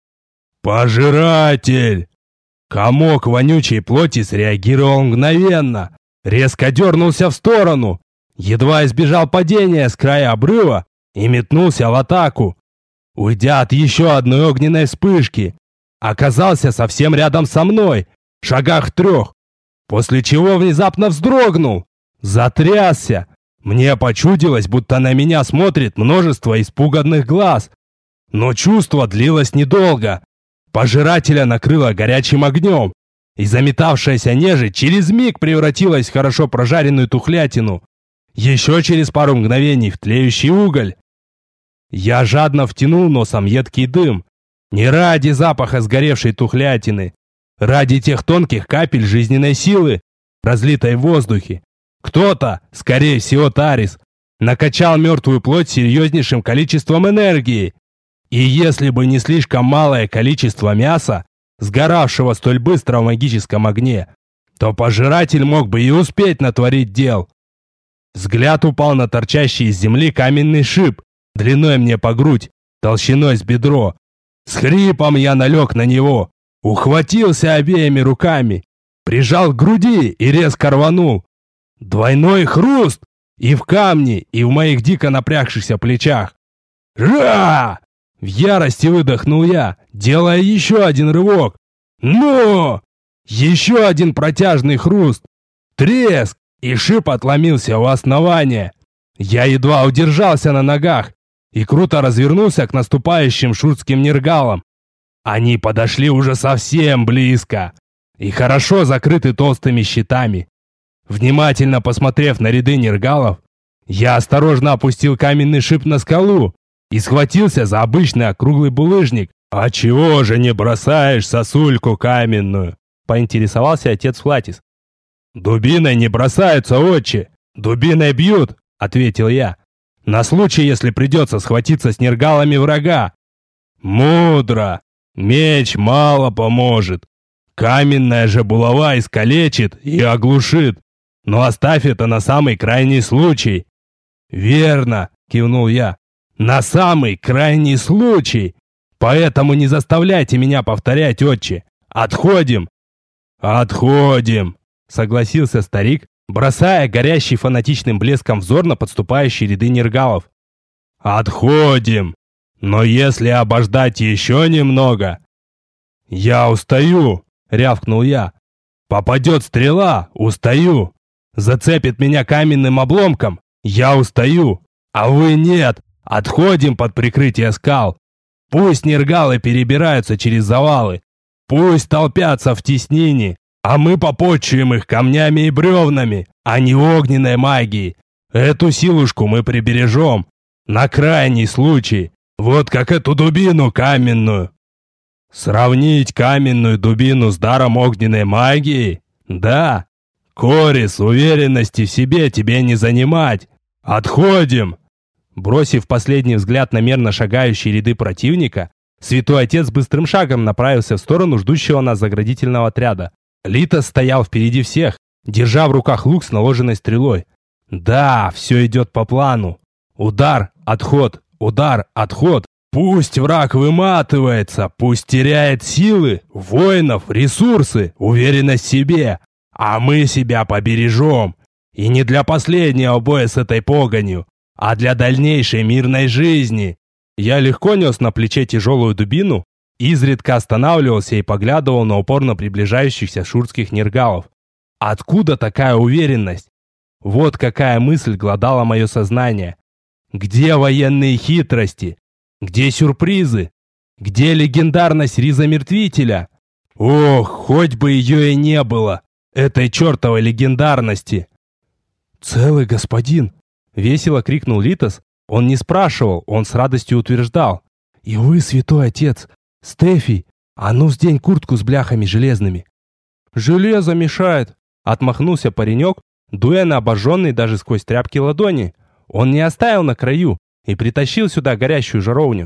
Speaker 1: «Пожиратель!» Комок вонючей плоти среагировал мгновенно, резко дернулся в сторону, едва избежал падения с края обрыва и метнулся в атаку. Уйдя от еще одной огненной вспышки, оказался совсем рядом со мной, в шагах трех, после чего внезапно вздрогнул, затрясся. Мне почудилось, будто на меня смотрит множество испуганных глаз. Но чувство длилось недолго. Пожирателя накрыло горячим огнем, и заметавшаяся нежить через миг превратилась в хорошо прожаренную тухлятину. Еще через пару мгновений в тлеющий уголь. Я жадно втянул носом едкий дым. Не ради запаха сгоревшей тухлятины, ради тех тонких капель жизненной силы, разлитой в воздухе. Кто-то, скорее всего Тарис, накачал мертвую плоть серьезнейшим количеством энергии. И если бы не слишком малое количество мяса, сгоравшего столь быстро в магическом огне, то пожиратель мог бы и успеть натворить дел. Взгляд упал на торчащий из земли каменный шип, длиной мне по грудь, толщиной с бедро. С хрипом я налег на него, ухватился обеими руками, прижал к груди и резко рванул. Двойной хруст и в камне, и в моих дико напрягшихся плечах. «Ра!» В ярости выдохнул я, делая еще один рывок. «Но!» Еще один протяжный хруст, треск и шип отломился у основания. Я едва удержался на ногах и круто развернулся к наступающим шурским нергалам. Они подошли уже совсем близко и хорошо закрыты толстыми щитами. Внимательно посмотрев на ряды нергалов, я осторожно опустил каменный шип на скалу и схватился за обычный округлый булыжник. «А чего же не бросаешь сосульку каменную?» — поинтересовался отец Флатис. «Дубиной не бросаются, отче! Дубиной бьют!» — ответил я. «На случай, если придется схватиться с нергалами врага». «Мудро! Меч мало поможет. Каменная же булава искалечит и оглушит. Но оставь это на самый крайний случай». «Верно!» — кивнул я. «На самый крайний случай! Поэтому не заставляйте меня повторять, отче! Отходим!» «Отходим!» — согласился старик, бросая горящий фанатичным блеском взор на подступающие ряды нергалов. «Отходим! Но если обождать еще немного...» «Я устаю!» — рявкнул я. «Попадет стрела, устаю! Зацепит меня каменным обломком, я устаю! А вы нет! Отходим под прикрытие скал! Пусть нергалы перебираются через завалы! Пусть толпятся в теснине, а мы попотчуем их камнями и бревнами, а не огненной магией! Эту силушку мы прибережем! На крайний случай! Вот как эту дубину каменную!» «Сравнить каменную дубину с даром огненной магии? Да! Корис, уверенности в себе тебе не занимать! Отходим!» Бросив последний взгляд на мерно шагающие ряды противника, святой отец быстрым шагом направился в сторону ждущего нас заградительного отряда. Литос стоял впереди всех, держа в руках лук с наложенной стрелой. Да, все идет по плану. Удар, отход, удар, отход. Пусть враг выматывается, пусть теряет силы, воинов, ресурсы, уверенность в себе, а мы себя побережем. И не для последнего боя с этой погонью, а для дальнейшей мирной жизни. Я легко нес на плече тяжелую дубину, изредка останавливался и поглядывал на упорно приближающихся шурских нергалов. Откуда такая уверенность? Вот какая мысль глодала мое сознание. Где военные хитрости? Где сюрпризы? Где легендарность Риза-мертвителя? Ох, хоть бы ее и не было, этой чертовой легендарности. «Целый господин!» — весело крикнул Литос. Он не спрашивал, он с радостью утверждал. «И вы, святой отец! Стефий, а ну сдень куртку с бляхами железными!» «Железо мешает!» — отмахнулся паренек, дуя на обожженные даже сквозь тряпки ладони. Он не оставил на краю и притащил сюда горящую жаровню.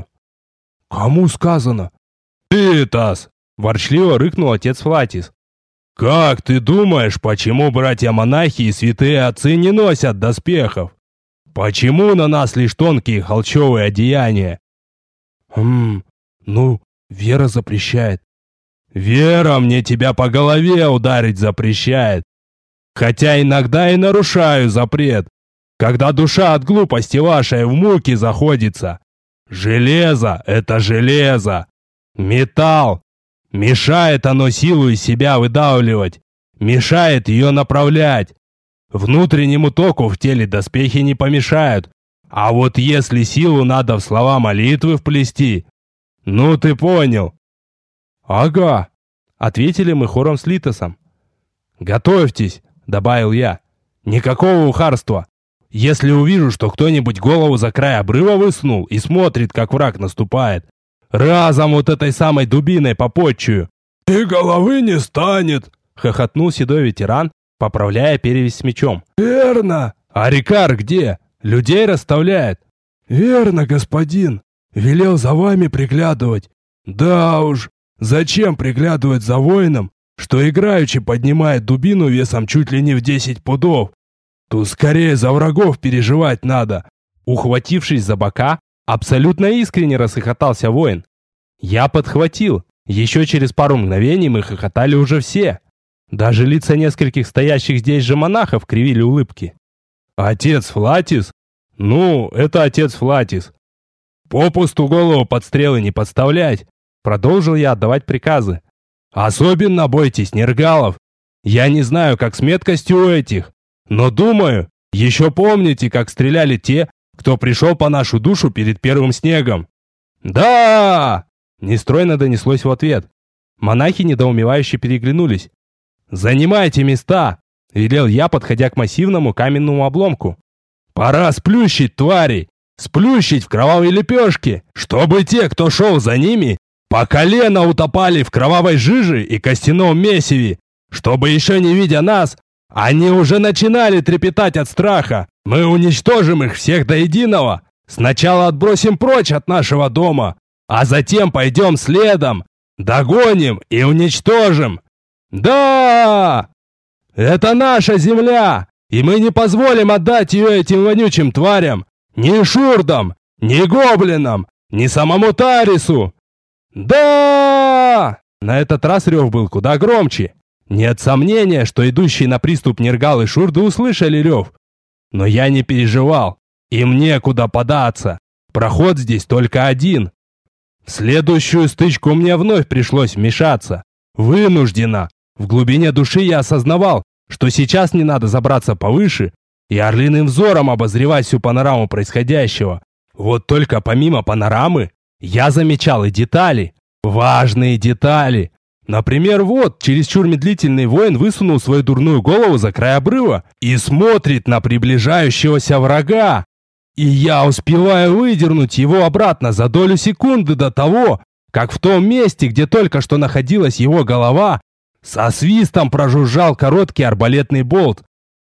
Speaker 1: «Кому сказано?» «Литос!» — ворчливо рыкнул отец Флатис. «Как ты думаешь, почему братья-монахи и святые отцы не носят доспехов? Почему на нас лишь тонкие холщовые одеяния?» «Хм, ну, вера запрещает». «Вера мне тебя по голове ударить запрещает. Хотя иногда и нарушаю запрет, когда душа от глупости вашей в муки заходится. Железо — это железо. Металл. Мешает оно силу из себя выдавливать. Мешает ее направлять. Внутреннему току в теле доспехи не помешают. А вот если силу надо в слова молитвы вплести... Ну ты понял». «Ага», — ответили мы хором с Литосом. «Готовьтесь», — добавил я. «Никакого ухарства. Если увижу, что кто-нибудь голову за край обрыва высунул и смотрит, как враг наступает, разом вот этой самой дубиной попотчую». «И головы не станет», — хохотнул седой ветеран, поправляя перевязь с мечом. «Верно. А Рикар где? Людей расставляет». «Верно, господин. Велел за вами приглядывать». «Да уж, зачем приглядывать за воином, что играючи поднимает дубину весом чуть ли не в десять пудов? Тут скорее за врагов переживать надо». Ухватившись за бока, абсолютно искренне расхохотался воин. Я подхватил. Еще через пару мгновений мы хохотали уже все. Даже лица нескольких стоящих здесь же монахов кривили улыбки. «Отец Флатис? Ну, это отец Флатис. Попусту голову под стрелы не подставлять», — продолжил я отдавать приказы. «Особенно бойтесь нергалов. Я не знаю, как с меткостью у этих, Но думаю, еще помните, как стреляли те, кто пришел по нашу душу перед первым снегом?» «Да!» — нестройно донеслось в ответ. Монахи недоумевающе переглянулись. «Занимайте места!» — велел я, подходя к массивному каменному обломку. «Пора сплющить тварей! Сплющить в кровавой лепешке, чтобы те, кто шел за ними, по колено утопали в кровавой жиже и костяном месиве, чтобы еще не видя нас, они уже начинали трепетать от страха. Мы уничтожим их всех до единого. Сначала отбросим прочь от нашего дома, а затем пойдем следом, догоним и уничтожим. Да! Это наша земля, и мы не позволим отдать ее этим вонючим тварям, ни шурдам, ни гоблинам, ни самому Тарису. Да! На этот раз рев был куда громче. Нет сомнения, что идущие на приступ Нергал и шурды услышали рев. Но я не переживал. Им некуда податься. Проход здесь только один. В следующую стычку мне вновь пришлось вмешаться. Вынужденно. В глубине души я осознавал, что сейчас не надо забраться повыше и орлиным взором обозревать всю панораму происходящего. Вот только помимо панорамы, я замечал и детали. Важные детали. Например, вот, чересчур медлительный воин высунул свою дурную голову за край обрыва и смотрит на приближающегося врага. И я успеваю выдернуть его обратно за долю секунды до того, как в том месте, где только что находилась его голова, со свистом прожужжал короткий арбалетный болт.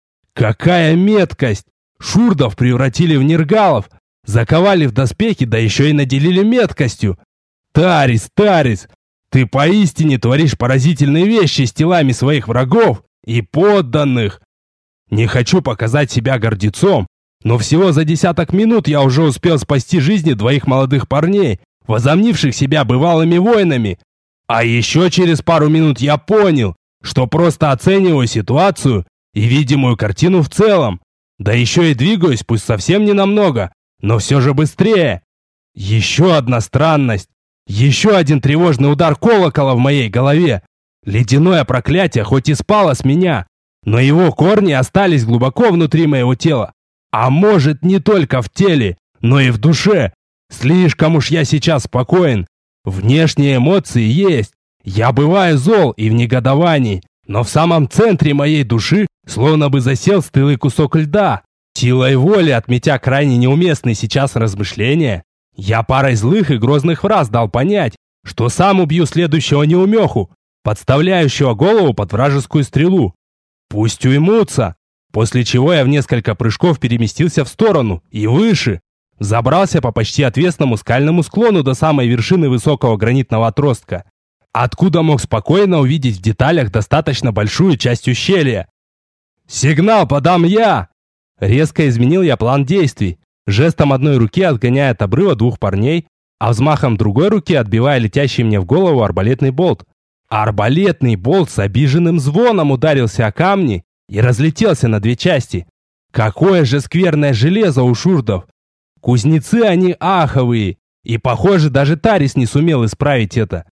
Speaker 1: Какая меткость! Шурдов превратили в нергалов, заковали в доспехи, да еще и наделили меткостью. Тарис, Тарис, ты поистине творишь поразительные вещи с телами своих врагов и подданных. Не хочу показать себя гордецом, но всего за десяток минут я уже успел спасти жизни двоих молодых парней, возомнивших себя бывалыми воинами. А еще через пару минут я понял, что просто оцениваю ситуацию и видимую картину в целом. Да еще и двигаюсь, пусть совсем не намного, но все же быстрее. Еще одна странность. Еще один тревожный удар колокола в моей голове. Ледяное проклятие хоть и спало с меня, но его корни остались глубоко внутри моего тела. А может, не только в теле, но и в душе. Слишком уж я сейчас спокоен. Внешние эмоции есть. Я бываю зол и в негодовании, но в самом центре моей души словно бы засел стылый кусок льда. Силой воли, отметя крайне неуместные сейчас размышления, я парой злых и грозных фраз дал понять, что сам убью следующего неумеху, подставляющего голову под вражескую стрелу. Пусть уймутся. После чего я в несколько прыжков переместился в сторону и выше. Забрался по почти отвесному скальному склону до самой вершины высокого гранитного отростка, откуда мог спокойно увидеть в деталях достаточно большую часть ущелья. «Сигнал подам я!» Резко изменил я план действий, жестом одной руки отгоняя от обрыва двух парней, а взмахом другой руки отбивая летящий мне в голову арбалетный болт. Арбалетный болт с обиженным звоном ударился о камни и разлетелся на две части. Какое же скверное железо у шурдов! Кузнецы они аховые, и, похоже, даже Тарис не сумел исправить это.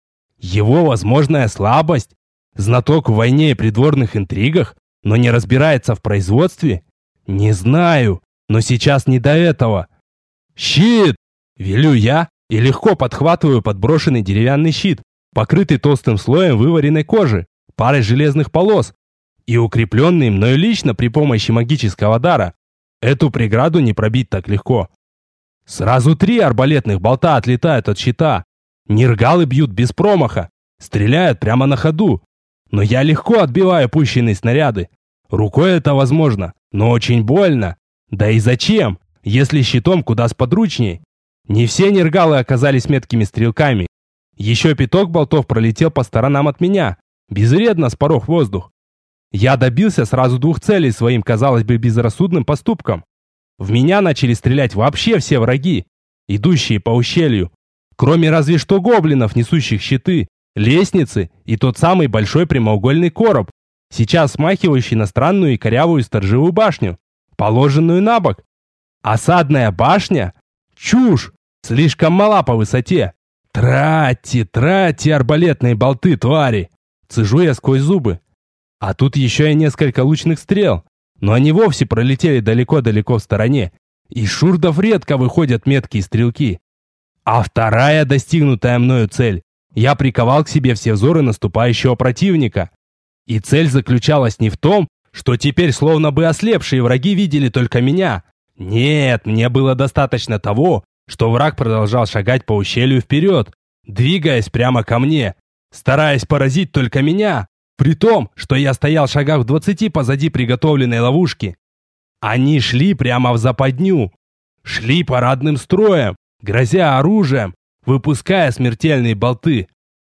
Speaker 1: Его возможная слабость? Знаток в войне и придворных интригах, но не разбирается в производстве? Не знаю, но сейчас не до этого. «Щит!» — велю я и легко подхватываю подброшенный деревянный щит, покрытый толстым слоем вываренной кожи, парой железных полос и укрепленный мною лично при помощи магического дара. Эту преграду не пробить так легко. Сразу три арбалетных болта отлетают от щита. Нергалы бьют без промаха, стреляют прямо на ходу. Но я легко отбиваю пущенные снаряды. Рукой это возможно, но очень больно. Да и зачем, если щитом куда сподручней? Не все нергалы оказались меткими стрелками. Еще пяток болтов пролетел по сторонам от меня, безвредно споров воздух. Я добился сразу двух целей своим, казалось бы, безрассудным поступком. В меня начали стрелять вообще все враги, идущие по ущелью, кроме разве что гоблинов, несущих щиты, лестницы и тот самый большой прямоугольный короб, сейчас смахивающий на странную и корявую сторожевую башню, положенную на бок. Осадная башня? Чушь! Слишком мала по высоте. Тратьте, тратьте арбалетные болты, твари! Цежу я сквозь зубы. А тут еще и несколько лучных стрел, но они вовсе пролетели далеко-далеко в стороне. Из шурдов редко выходят меткие стрелки. А вторая достигнутая мною цель я приковал к себе все взоры наступающего противника. И цель заключалась не в том, что теперь словно бы ослепшие враги видели только меня. Нет, мне было достаточно того, что враг продолжал шагать по ущелью вперед, двигаясь прямо ко мне, стараясь поразить только меня, при том, что я стоял в шагах в двадцати позади приготовленной ловушки. Они шли прямо в западню, шли парадным строем, грозя оружием, выпуская смертельные болты.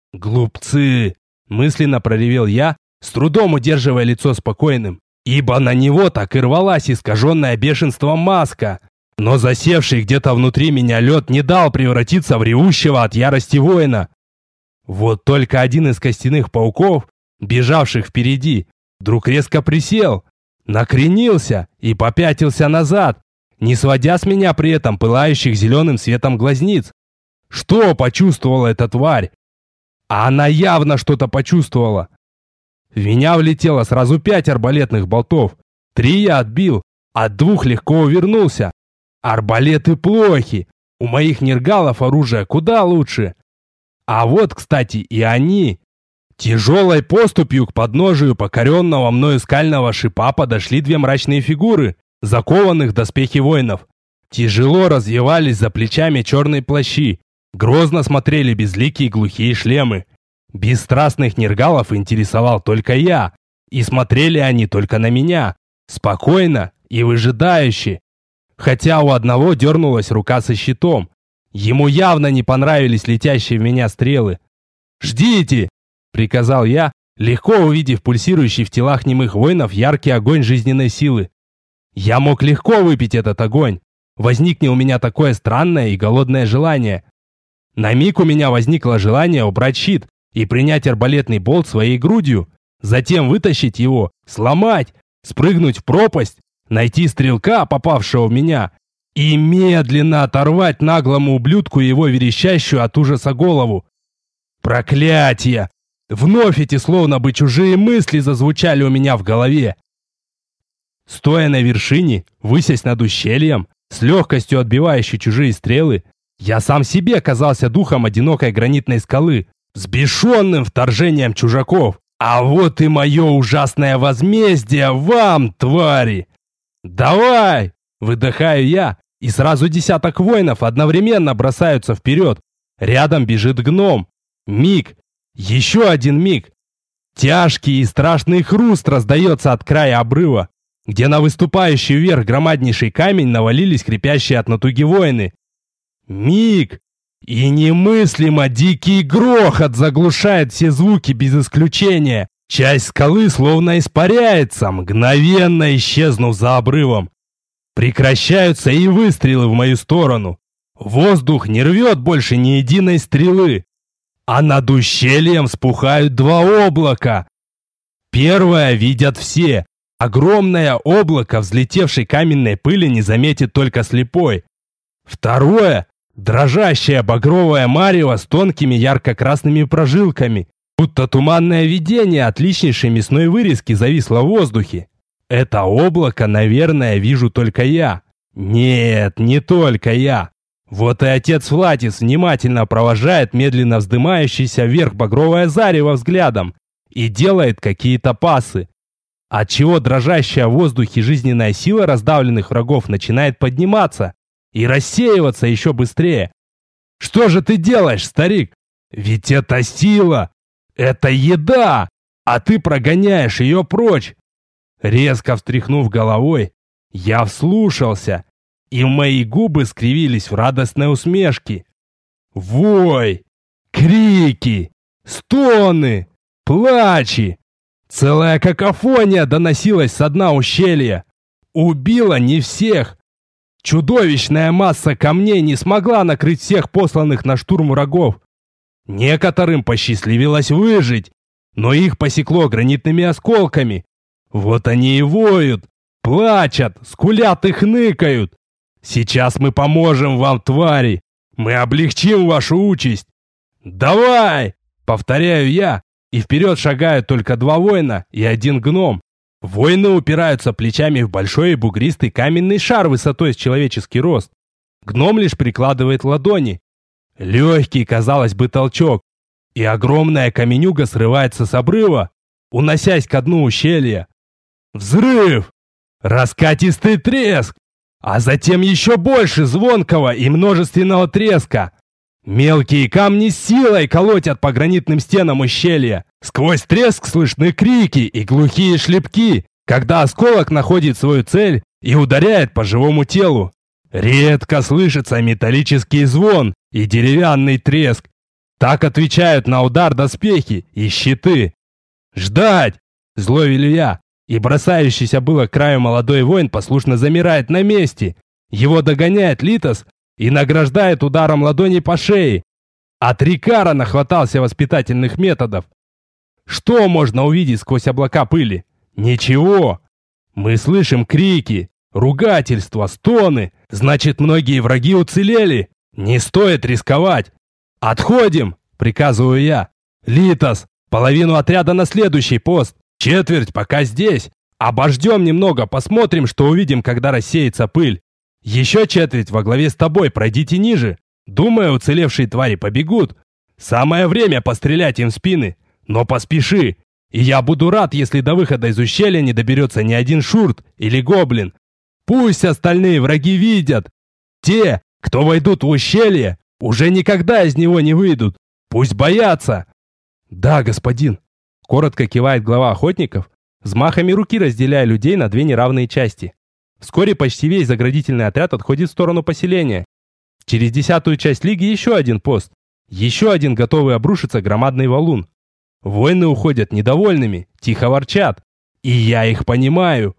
Speaker 1: «Глупцы!» – мысленно проревел я, с трудом удерживая лицо спокойным, ибо на него так и рвалась искаженная бешенством маска. Но засевший где-то внутри меня лед не дал превратиться в ревущего от ярости воина. Вот только один из костяных пауков, бежавших впереди, вдруг резко присел, накренился и попятился назад, не сводя с меня при этом пылающих зеленым светом глазниц. Что почувствовала эта тварь? А она явно что-то почувствовала. В меня влетело сразу пять арбалетных болтов. Три я отбил, от двух легко увернулся. Арбалеты плохи. У моих нергалов оружие куда лучше. А вот, кстати, и они. Тяжелой поступью к подножию покоренного мною скального шипа подошли две мрачные фигуры, закованных в доспехи воинов. Тяжело развивались за плечами черные плащи. Грозно смотрели безликие глухие шлемы. Бесстрастных нергалов интересовал только я. И смотрели они только на меня. Спокойно и выжидающе. Хотя у одного дернулась рука со щитом. Ему явно не понравились летящие в меня стрелы. «Ждите!» — приказал я, легко увидев пульсирующий в телах немых воинов яркий огонь жизненной силы. Я мог легко выпить этот огонь. Возникне у меня такое странное и голодное желание. На миг у меня возникло желание убрать щит и принять арбалетный болт своей грудью, затем вытащить его, сломать, спрыгнуть в пропасть, найти стрелка, попавшего в меня, и медленно оторвать наглому ублюдку его верещащую от ужаса голову. Проклятие! Вновь эти словно бы чужие мысли зазвучали у меня в голове. Стоя на вершине, высясь над ущельем, с легкостью отбивающей чужие стрелы, я сам себе казался духом одинокой гранитной скалы, взбешенным вторжением чужаков. А вот и мое ужасное возмездие вам, твари! «Давай!» – выдыхаю я, и сразу десяток воинов одновременно бросаются вперед. Рядом бежит гном. Миг. Еще один миг. Тяжкий и страшный хруст раздается от края обрыва, где на выступающий вверх громаднейший камень навалились крепящие от натуги воины. Миг. И немыслимо дикий грохот заглушает все звуки без исключения. Часть скалы словно испаряется, мгновенно исчезнув за обрывом. Прекращаются и выстрелы в мою сторону. Воздух не рвет больше ни единой стрелы. А над ущельем вспухают два облака. Первое видят все. Огромное облако взлетевшей каменной пыли не заметит только слепой. Второе – дрожащее багровое марево с тонкими ярко-красными прожилками. Будто туманное видение отличнейшей мясной вырезки зависло в воздухе. Это облако, наверное, вижу только я. Нет, не только я. Вот и отец Влатис внимательно провожает медленно вздымающийся вверх багровое зарево взглядом и делает какие-то пасы, отчего дрожащая в воздухе жизненная сила раздавленных врагов начинает подниматься и рассеиваться еще быстрее. «Что же ты делаешь, старик? Ведь это сила! Это еда! А ты прогоняешь ее прочь!» Резко встряхнув головой, я вслушался, и мои губы скривились в радостной усмешке. Вой! Крики! Стоны! Плачи! Целая какофония доносилась со дна ущелья. Убила не всех. Чудовищная масса камней не смогла накрыть всех посланных на штурм врагов. Некоторым посчастливилось выжить, но их посекло гранитными осколками. Вот они и воют, плачут, скулят и хныкают. Сейчас мы поможем вам, твари. Мы облегчим вашу участь. Давай! Повторяю я, и вперед шагают только два воина и один гном. Воины упираются плечами в большой и бугристый каменный шар высотой с человеческий рост. Гном лишь прикладывает ладони. Легкий, казалось бы, толчок, и огромная каменюга срывается с обрыва, уносясь ко дну ущелья. Взрыв! Раскатистый треск! А затем еще больше звонкого и множественного треска. Мелкие камни с силой колотят по гранитным стенам ущелья. Сквозь треск слышны крики и глухие шлепки, когда осколок находит свою цель и ударяет по живому телу. Редко слышится металлический звон и деревянный треск. Так отвечают на удар доспехи и щиты. «Ждать!» – зло велю я, и бросающийся было к краю молодой воин послушно замирает на месте. Его догоняет Литос и награждает ударом ладони по шее. От Рикара нахватался воспитательных методов. Что можно увидеть сквозь облака пыли? Ничего. Мы слышим крики, ругательства, стоны. Значит, многие враги уцелели. Не стоит рисковать. «Отходим!» – приказываю я. «Литос, половину отряда на следующий пост. Четверть пока здесь. Обождем немного, посмотрим, что увидим, когда рассеется пыль. Еще четверть во главе с тобой, пройдите ниже. Думаю, уцелевшие твари побегут. Самое время пострелять им в спины. Но поспеши. И я буду рад, если до выхода из ущелья не доберется ни один шурт или гоблин. Пусть остальные враги видят. Те, кто войдут в ущелье, уже никогда из него не выйдут. Пусть боятся». «Да, господин», — коротко кивает глава охотников, взмахами руки разделяя людей на две неравные части. Вскоре почти весь заградительный отряд отходит в сторону поселения. Через десятую часть лиги еще один пост. Еще один готовый обрушиться громадный валун. Воины уходят недовольными, тихо ворчат. И я их понимаю.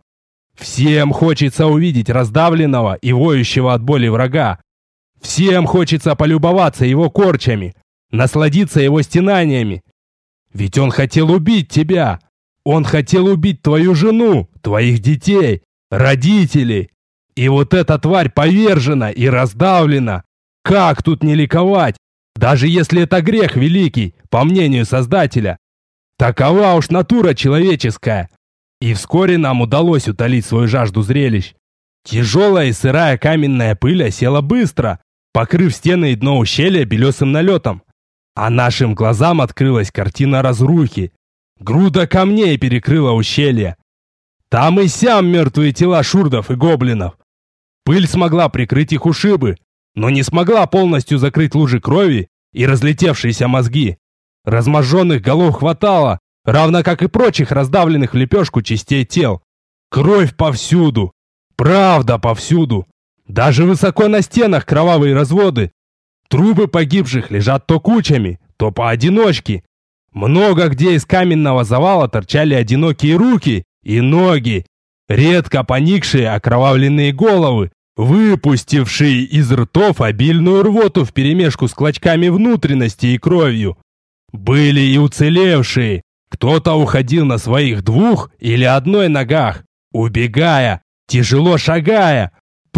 Speaker 1: Всем хочется увидеть раздавленного и воющего от боли врага. Всем хочется полюбоваться его корчами, насладиться его стенаниями. Ведь он хотел убить тебя. Он хотел убить твою жену, твоих детей, родителей. И вот эта тварь повержена и раздавлена. Как тут не ликовать, даже если это грех великий, по мнению Создателя? Такова уж натура человеческая. И вскоре нам удалось утолить свою жажду зрелищ. Тяжелая и сырая каменная пыль осела быстро, покрыв стены и дно ущелья белесым налетом. А нашим глазам открылась картина разрухи. Груда камней перекрыла ущелье. Там и сям мертвые тела шурдов и гоблинов. Пыль смогла прикрыть их ушибы, но не смогла полностью закрыть лужи крови и разлетевшиеся мозги. Разможженных голов хватало, равно как и прочих раздавленных в лепешку частей тел. Кровь повсюду. Правда повсюду. Даже высоко на стенах кровавые разводы. Трупы погибших лежат то кучами, то поодиночке. Много где из каменного завала торчали одинокие руки и ноги, редко поникшие окровавленные головы, выпустившие из ртов обильную рвоту вперемешку с клочками внутренности и кровью. Были и уцелевшие. Кто-то уходил на своих двух или одной ногах, убегая, тяжело шагая,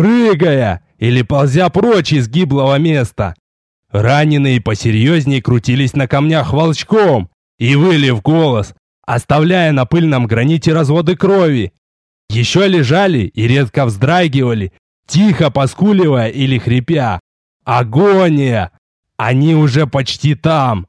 Speaker 1: прыгая или ползя прочь из гиблого места. Раненые посерьезней крутились на камнях волчком и выли в голос, оставляя на пыльном граните разводы крови. Еще лежали и редко вздрагивали, тихо поскуливая или хрипя. Агония! Они уже почти там.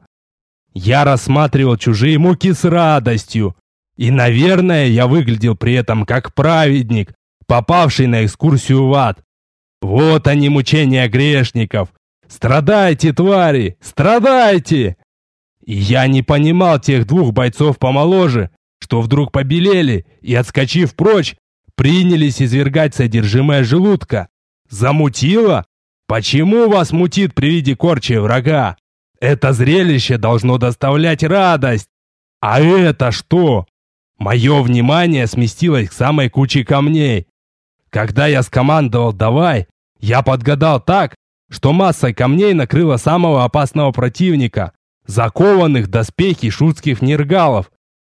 Speaker 1: Я рассматривал чужие муки с радостью. И, наверное, я выглядел при этом как праведник, попавший на экскурсию в ад. Вот они, мучения грешников. Страдайте, твари, страдайте! И я не понимал тех двух бойцов помоложе, что вдруг побелели и, отскочив прочь, принялись извергать содержимое желудка. Замутило? Почему вас мутит при виде корчи врага? Это зрелище должно доставлять радость. А это что? Мое внимание сместилось к самой куче камней. Когда я скомандовал «давай», я подгадал так, что массой камней накрыла самого опасного противника, закованных в доспехи шутских нергалов.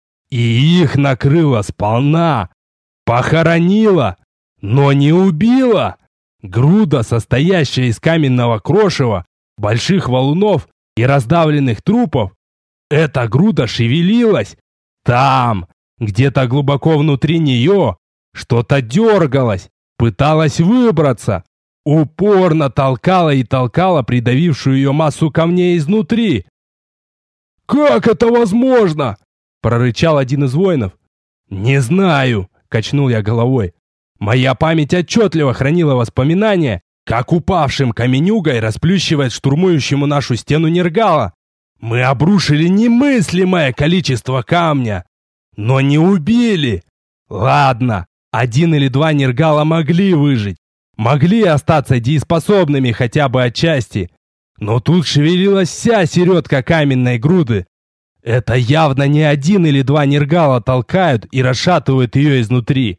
Speaker 1: И их накрыло сполна. Похоронила, но не убила. Груда, состоящая из каменного крошева, больших валунов и раздавленных трупов, эта груда шевелилась. Там, Где-то глубоко внутри нее что-то дергалось, пыталось выбраться, упорно толкало и толкало придавившую ее массу камней изнутри. «Как это возможно?» – прорычал один из воинов. «Не знаю», – качнул я головой. «Моя память отчетливо хранила воспоминания, как упавшим каменюгой расплющивает штурмующему нашу стену Нергала. Мы обрушили немыслимое количество камня, но не убили. Ладно, один или два Нергала могли выжить, могли остаться дееспособными хотя бы отчасти. Но тут шевелилась вся середка каменной груды. Это явно не один или два Нергала толкают и расшатывают ее изнутри».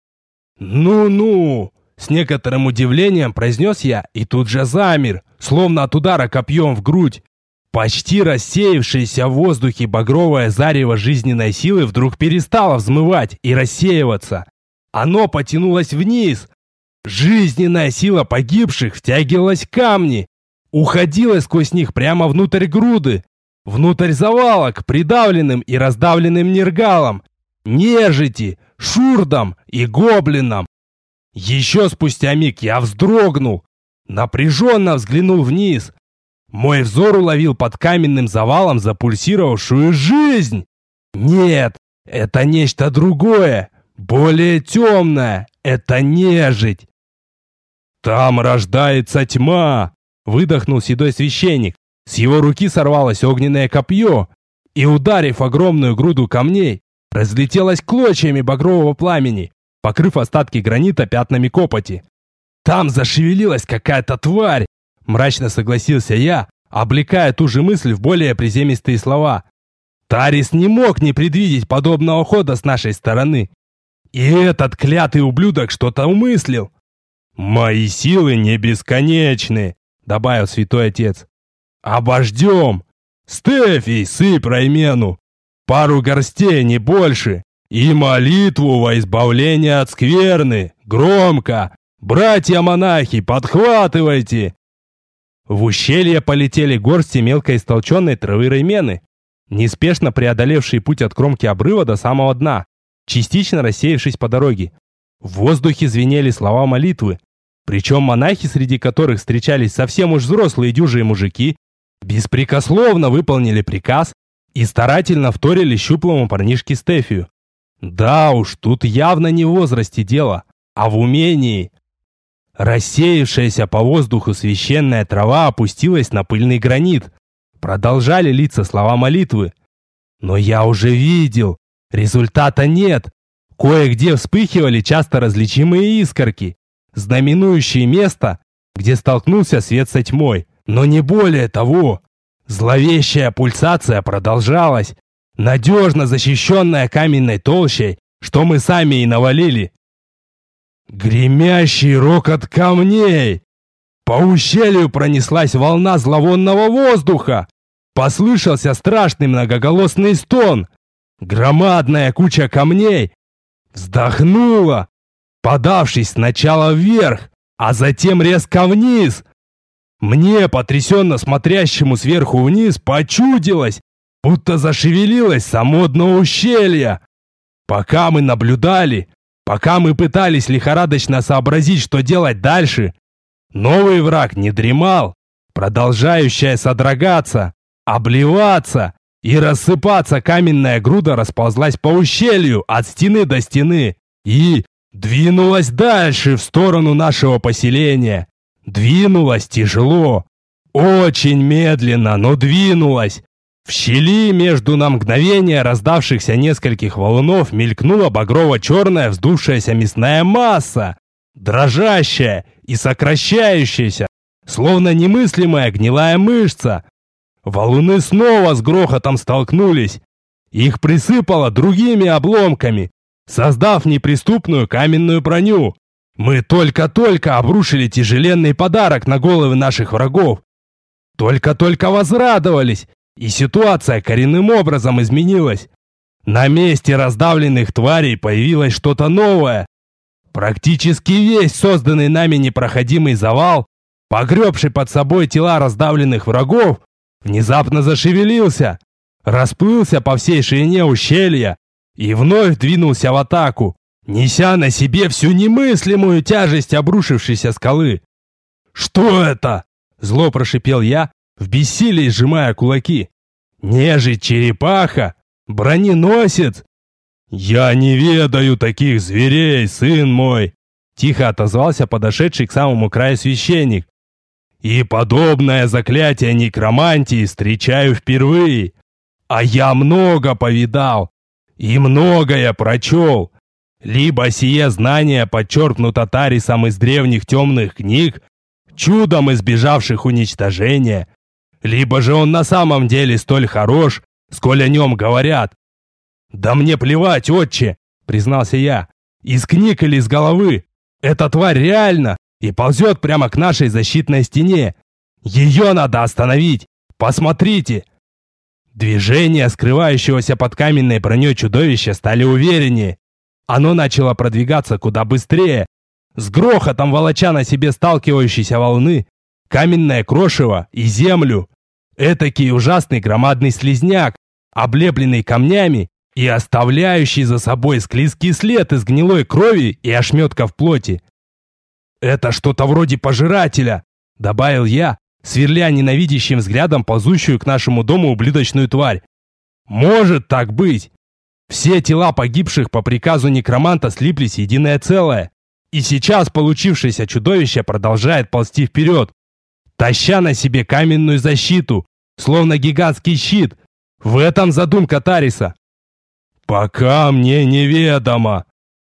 Speaker 1: «Ну-ну!» — с некоторым удивлением произнес я и тут же замер, словно от удара копьем в грудь. Почти рассеявшееся в воздухе багровое зарево жизненной силы вдруг перестало взмывать и рассеиваться. Оно потянулось вниз. Жизненная сила погибших втягивалась в камни, уходила сквозь них прямо внутрь груды, внутрь завала к придавленным и раздавленным нергалам, нежити, шурдам и гоблинам. Еще спустя миг я вздрогнул, напряженно взглянул вниз. Мой взор уловил под каменным завалом запульсировавшую жизнь. Нет, это нечто другое, более темное, это нежить. «Там рождается тьма!» — выдохнул седой священник. С его руки сорвалось огненное копье и, ударив огромную груду камней, разлетелось клочьями багрового пламени, покрыв остатки гранита пятнами копоти. «Там зашевелилась какая-то тварь!» — мрачно согласился я, облекая ту же мысль в более приземистые слова. Тарис не мог не предвидеть подобного хода с нашей стороны. И этот клятый ублюдок что-то умыслил. «Мои силы не бесконечны», — добавил святой отец. «Обождем! Стефий, сыпь Раймену! Пару горстей, не больше! И молитву во избавление от скверны! Громко! Братья-монахи, подхватывайте!» В ущелье полетели горсти мелко истолченной травы Раймены, неспешно преодолевшие путь от кромки обрыва до самого дна, частично рассеявшись по дороге. В воздухе звенели слова молитвы, причем монахи, среди которых встречались совсем уж взрослые дюжие мужики, беспрекословно выполнили приказ и старательно вторили щуплому парнишке Стефию. Да уж, тут явно не в возрасте дело, а в умении. Рассеявшаяся по воздуху священная трава опустилась на пыльный гранит. Продолжали литься слова молитвы. Но я уже видел, результата нет. Кое-где вспыхивали часто различимые искорки, знаменующие место, где столкнулся свет со тьмой. Но не более того. Зловещая пульсация продолжалась, надежно защищенная каменной толщей, что мы сами и навалили. Гремящий рокот камней! По ущелью пронеслась волна зловонного воздуха. Послышался страшный многоголосный стон. Громадная куча камней вздохнула, подавшись сначала вверх, а затем резко вниз. Мне, потрясенно смотрящему сверху вниз, почудилось, будто зашевелилось само дно ущелья. Пока мы наблюдали, пока мы пытались лихорадочно сообразить, что делать дальше, новый враг не дремал, продолжающая содрогаться, обливаться и рассыпаться каменная груда расползлась по ущелью от стены до стены и двинулась дальше в сторону нашего поселения. Двинулась тяжело, очень медленно, но двинулась. В щели между на мгновение раздавшихся нескольких валунов мелькнула багрово-черная вздувшаяся мясная масса, дрожащая и сокращающаяся, словно немыслимая гнилая мышца. Валуны снова с грохотом столкнулись. Их присыпало другими обломками, создав неприступную каменную броню. Мы только-только обрушили тяжеленный подарок на головы наших врагов. Только-только возрадовались, и ситуация коренным образом изменилась. На месте раздавленных тварей появилось что-то новое. Практически весь созданный нами непроходимый завал, погребший под собой тела раздавленных врагов, внезапно зашевелился, расплылся по всей ширине ущелья, и вновь двинулся в атаку, неся на себе всю немыслимую тяжесть обрушившейся скалы. «Что это?» — зло прошипел я, в бессилии сжимая кулаки. «Нежить-черепаха? Броненосец?»
Speaker 2: «Я не ведаю таких зверей, сын мой!» — тихо отозвался подошедший к самому краю священник. «И подобное заклятие некромантии встречаю впервые. А я много повидал и многое прочел. Либо сие знание подчеркнуто Тарисом из древних темных книг, чудом избежавших уничтожения, либо же он на самом деле столь хорош, сколь о нем говорят. Да мне плевать, отче, признался я, из книг или из головы. Эта тварь реальна и ползет прямо к нашей защитной стене. Ее надо остановить. Посмотрите. Движения скрывающегося под каменной броней чудовища стали увереннее. Оно начало продвигаться куда быстрее, с грохотом волоча на себе сталкивающиеся волны, каменное крошево и землю. Этакий ужасный громадный слизняк, облепленный камнями и оставляющий за собой склизкий след из гнилой крови и ошметков плоти. «Это что-то вроде пожирателя», — добавил я, сверля ненавидящим взглядом ползущую к нашему дому ублюдочную тварь. «Может так быть. Все тела погибших по приказу некроманта слиплись в единое целое, и сейчас получившееся чудовище продолжает ползти вперед, таща на себе каменную защиту, словно гигантский щит. В этом задумка Тариса». «Пока мне неведомо».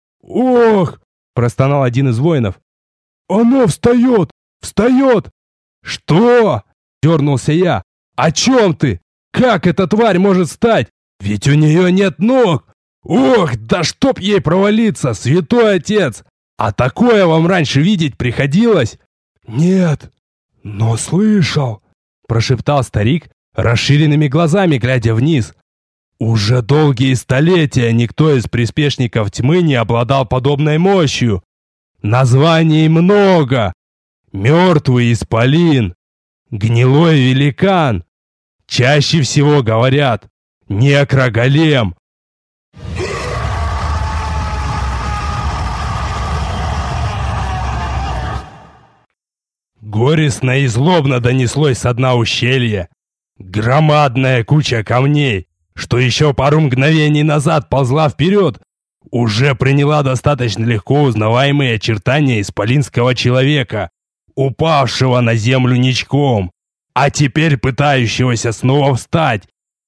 Speaker 2: «Ох!» – простонал один из воинов. «Оно встает! Встает!» «Что?» – дернулся я. «О чем ты? Как эта тварь может встать? Ведь у нее нет ног! Ох, да чтоб ей провалиться, святой отец! А такое вам раньше видеть приходилось?» «Нет, но слышал», – прошептал старик, расширенными глазами глядя вниз. «Уже долгие столетия никто из приспешников тьмы не обладал подобной мощью. Названий много. Мертвый исполин, гнилой великан. Чаще всего говорят некроголем». Горестно и злобно донеслось со дна ущелья. Громадная куча камней, что еще пару мгновений назад ползла вперед, уже приняла достаточно легко узнаваемые очертания исполинского человека, упавшего на землю ничком, а теперь пытающегося снова встать.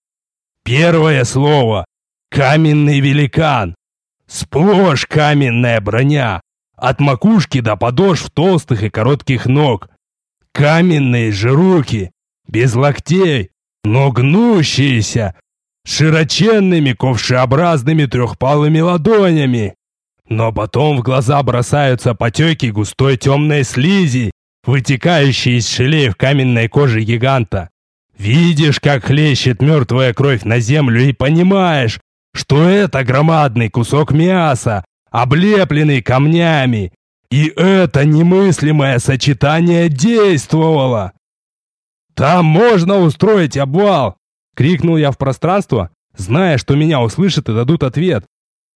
Speaker 2: Первое слово — каменный великан. Сплошь каменная броня, от макушки до подошв толстых и коротких ног. Каменные же руки, без локтей, но гнущиеся, широченными ковшеобразными трехпалыми ладонями. Но потом в глаза бросаются потеки густой темной слизи, вытекающие из щелей в каменной коже гиганта. Видишь, как хлещет мертвая кровь на землю, и понимаешь, что это громадный кусок мяса, облепленный камнями. И это немыслимое сочетание действовало. «Там можно устроить обвал!» — крикнул я в пространство, зная, что меня услышат и дадут ответ.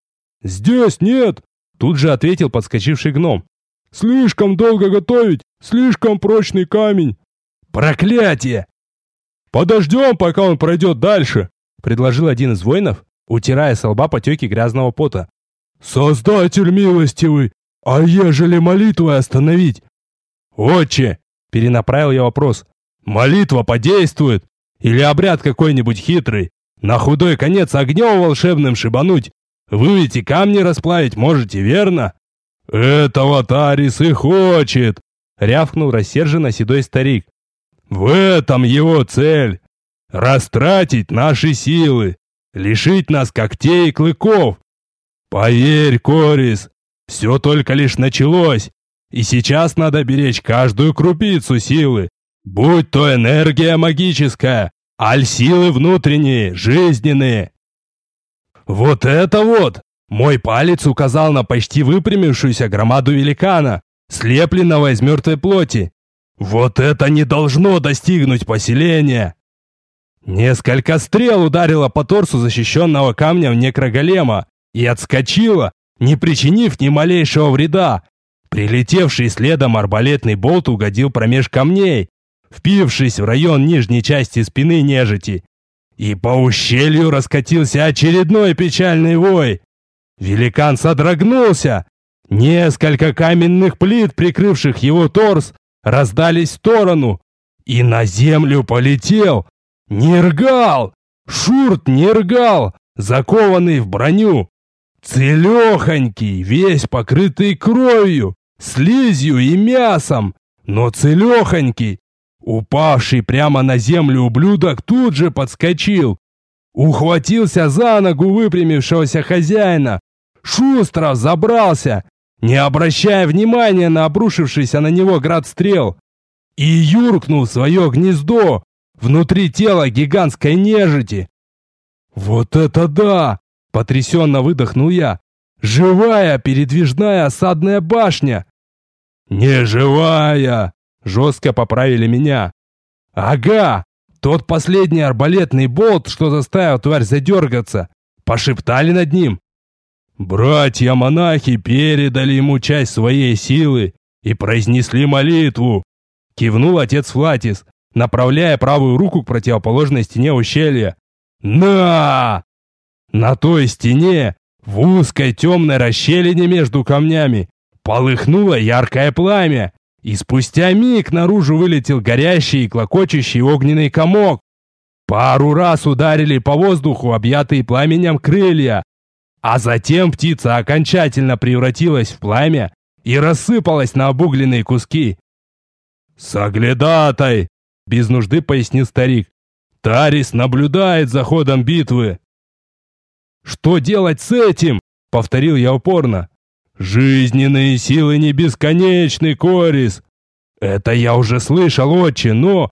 Speaker 2: «Здесь нет!» — тут же ответил подскочивший гном. «Слишком долго готовить, слишком прочный камень». «Проклятие!» «Подождем, пока он пройдет дальше», — предложил один из воинов, утирая со лба потеки грязного пота. «Создатель милостивый, а ежели молитвой остановить?» «Отче!» — перенаправил я вопрос. «Молитва подействует? Или обряд какой-нибудь хитрый? На худой конец огнем волшебным шибануть? Вы ведь и камни расплавить можете, верно?» «Этого Тарис и хочет!» — рявкнул рассерженно седой старик. «В этом его цель! Растратить наши силы, лишить нас когтей и клыков. Поверь, Корис, все только лишь началось, и сейчас надо беречь каждую крупицу силы, будь то энергия магическая, аль силы внутренние, жизненные». «Вот это вот!» — мой палец указал на почти выпрямившуюся громаду великана, слепленного из мертвой плоти. «Вот это не должно достигнуть поселения!»
Speaker 1: Несколько стрел ударило по торсу защищенного камнем некроголема и отскочило, не причинив ни малейшего вреда. Прилетевший следом арбалетный болт угодил промеж камней, впившись в район нижней части спины нежити. И по ущелью раскатился очередной печальный вой. Великан содрогнулся. Несколько каменных плит, прикрывших его торс, раздались в сторону. И на землю полетел Нергал! Шурт Нергал, закованный в броню. Целехонький, весь покрытый кровью, слизью и мясом, но целехонький. Упавший прямо на землю ублюдок тут же подскочил. Ухватился за ногу выпрямившегося хозяина. Шустро забрался, не обращая внимания на обрушившийся на него град стрел. И юркнул в свое гнездо, внутри тела гигантской нежити. «Вот это да!» — потрясенно выдохнул я. «Живая передвижная осадная башня!» «Не живая!» — жестко поправили меня. «Ага! Тот последний арбалетный болт, что заставил тварь задергаться. Пошептали над ним. Братья-монахи передали ему часть своей силы и произнесли молитву», — кивнул отец Флатис, направляя правую руку к противоположной стене ущелья. «На!» На той стене, в узкой темной расщелине между камнями, полыхнуло яркое пламя, и спустя миг наружу вылетел горящий и клокочущий огненный комок. Пару раз ударили по воздуху объятые пламенем крылья, а затем птица окончательно превратилась в пламя и рассыпалась на обугленные куски. «Соглядатай!» — без нужды пояснил старик. «Тарис наблюдает за ходом битвы». «Что делать с этим?» — повторил я упорно. «Жизненные силы не бесконечны, Корис!» «Это я уже слышал, отче, но...»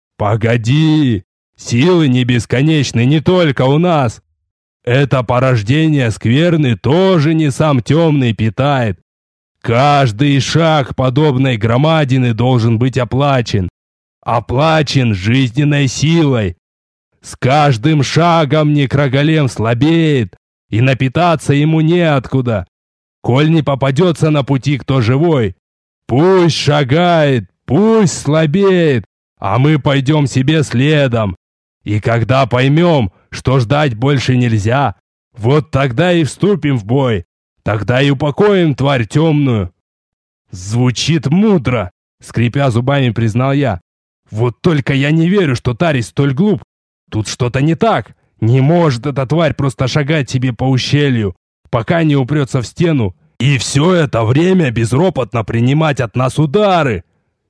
Speaker 1: «Погоди! Силы не бесконечны не только у нас! Это порождение скверны тоже не сам темный питает. Каждый шаг подобной громадины должен быть оплачен. Оплачен жизненной силой. С каждым шагом некроголем слабеет, и напитаться ему неоткуда. Коль не попадется на пути кто живой, пусть шагает, пусть слабеет, а мы пойдем себе следом. И когда поймем, что ждать больше нельзя, вот тогда и вступим в бой, тогда и упокоим тварь темную». «Звучит мудро», — скрипя зубами признал я. «Вот только я не верю, что Тарис столь глуп. Тут что-то не так. Не может эта тварь просто шагать себе по ущелью, пока не упрется в стену, и все это время безропотно принимать от нас удары.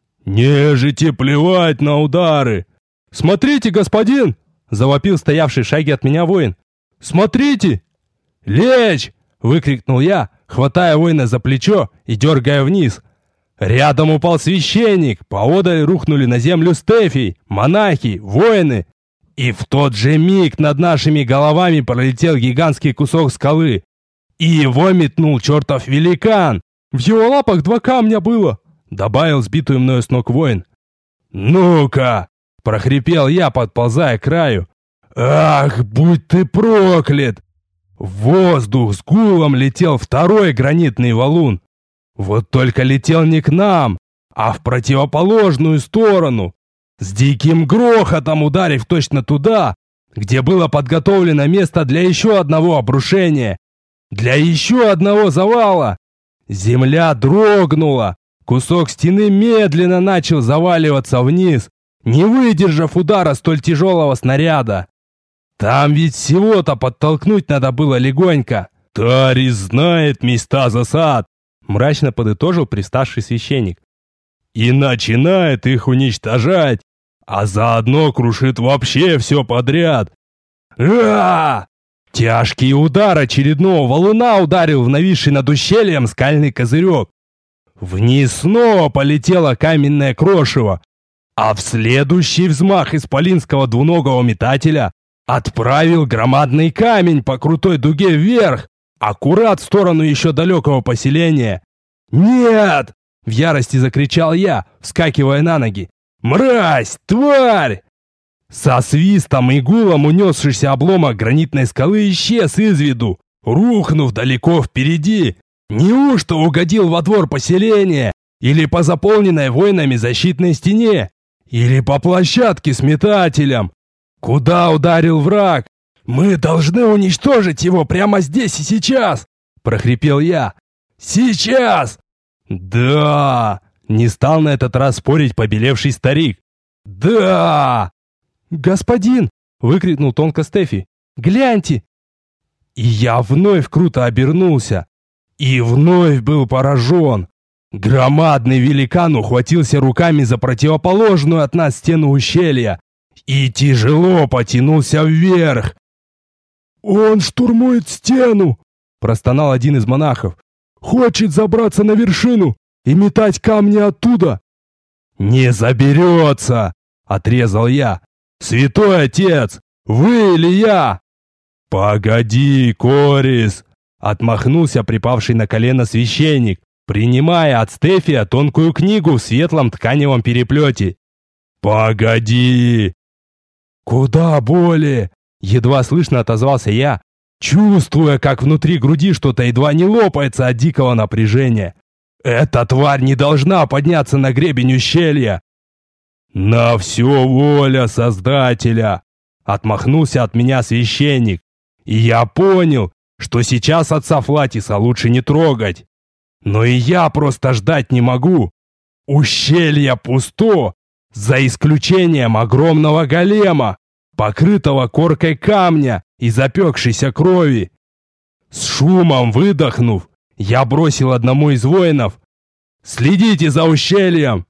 Speaker 1: Нежити плевать на удары. Смотрите, господин!» — завопил стоявший в шаге от меня воин. «Смотрите!» «Лечь!» — выкрикнул я, хватая воина за плечо и дергая вниз. Рядом упал священник, поодаль рухнули на землю Стефий, монахи, воины. И в тот же миг над нашими головами пролетел гигантский кусок скалы. И его метнул чертов великан. «В его лапах два камня было», — добавил сбитую мною с ног воин. «Ну-ка!» — прохрипел я, подползая к краю. «Ах, будь ты проклят!» В воздух с гулом летел второй гранитный валун. Вот только летел не к нам, а в противоположную сторону, с диким грохотом ударив точно туда, где было подготовлено место для еще одного обрушения, для еще одного завала. Земля дрогнула, кусок стены медленно начал заваливаться вниз, не выдержав удара столь тяжелого снаряда. Там ведь всего-то подтолкнуть надо было легонько. «Тарис знает места засад», — мрачно подытожил приставший священник. «И начинает их уничтожать, а заодно крушит вообще все подряд». «А-а-а!» Тяжкий удар очередного валуна ударил в нависший над ущельем скальный козырек. Вниз снова полетело каменное крошево, а в следующий взмах исполинского двуногого метателя отправил громадный камень по крутой дуге вверх, аккурат в сторону еще далекого поселения. «Нет!» — в ярости закричал я, вскакивая на ноги. «Мразь! Тварь!» Со свистом и гулом унесшийся обломок гранитной скалы исчез из виду, рухнув далеко впереди. Неужто угодил во двор поселения? Или по заполненной воинами защитной стене? Или по площадке с метателем? Куда ударил враг? Мы должны уничтожить его прямо здесь и сейчас, прохрипел я. Сейчас! Да! Не стал на этот раз спорить побелевший старик. Да! Господин! Выкрикнул тонко Стефи. Гляньте! И я вновь круто обернулся. И вновь был поражен. Громадный великан ухватился руками за противоположную от нас стену ущелья и тяжело потянулся вверх. «Он штурмует стену!» – простонал один из монахов. «Хочет забраться на вершину и метать камни оттуда!» «Не заберется!» – отрезал я. «Святой отец, вы или я?» «Погоди, Корис!» – отмахнулся припавший на колено священник, принимая от Стефия тонкую книгу в светлом тканевом переплете. «Погоди!» «Куда более?» – едва слышно отозвался я, чувствуя, как внутри груди что-то едва не лопается от дикого напряжения. «Эта тварь не должна подняться на гребень ущелья!» «На все воля Создателя!» – отмахнулся от меня священник. И я понял, что сейчас отца Флатиса лучше не трогать. Но и я просто ждать не могу. Ущелье пусто, за исключением огромного голема, покрытого коркой камня и запекшейся крови. С шумом выдохнув, я бросил одному из воинов: «Следите за ущельем!»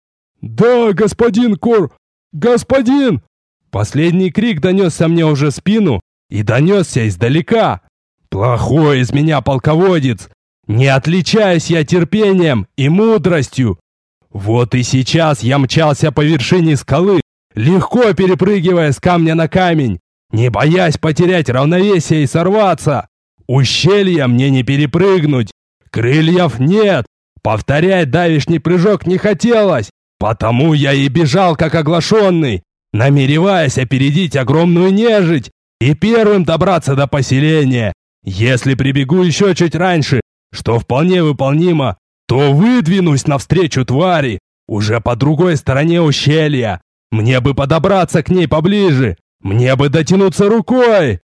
Speaker 1: «Да, господин Кор... господин!» Последний крик донесся мне уже в спину и донесся издалека. «Плохой из меня полководец! Не отличаюсь я терпением и мудростью. Вот и сейчас я мчался по вершине скалы, легко перепрыгивая с камня на камень, не боясь потерять равновесие и сорваться. Ущелья мне не перепрыгнуть, крыльев нет, повторять давишний прыжок не хотелось, потому я и бежал как оглашенный, намереваясь опередить огромную нежить и первым добраться до поселения. Если прибегу еще чуть раньше, что вполне выполнимо, то выдвинусь навстречу твари, уже по другой стороне ущелья. Мне бы подобраться к ней поближе, мне бы дотянуться рукой.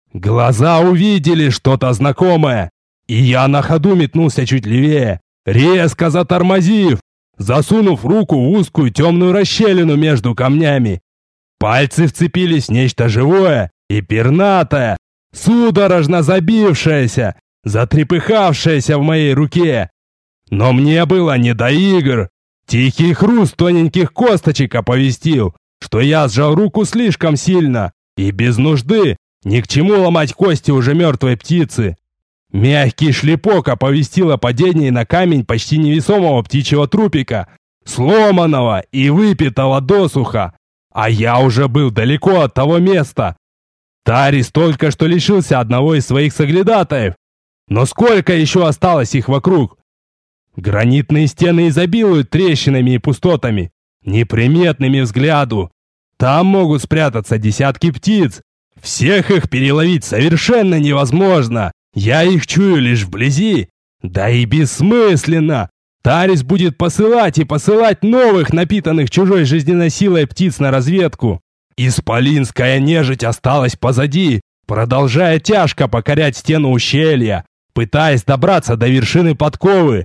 Speaker 1: Глаза увидели что-то знакомое, и я на ходу метнулся чуть левее, резко затормозив, засунув руку в узкую темную расщелину между камнями. Пальцы вцепились в нечто живое и пернатое, судорожно забившееся, затрепыхавшееся в моей руке. Но мне было не до игр. Тихий хруст тоненьких косточек оповестил, что я сжал руку слишком сильно и без нужды, ни к чему ломать кости уже мертвой птицы. Мягкий шлепок оповестил о падении на камень почти невесомого птичьего трупика, сломанного и выпитого досуха, а я уже был далеко от того места. Тарис только что лишился одного из своих соглядатаев, но сколько еще осталось их вокруг? Гранитные стены изобилуют трещинами и пустотами, неприметными взгляду. Там могут спрятаться десятки птиц. Всех их переловить совершенно невозможно. Я их чую лишь вблизи. Да и бессмысленно. Тарис будет посылать и посылать новых, напитанных чужой жизненной силой птиц на разведку. Исполинская нежить осталась позади, продолжая тяжко покорять стену ущелья, пытаясь добраться до вершины подковы.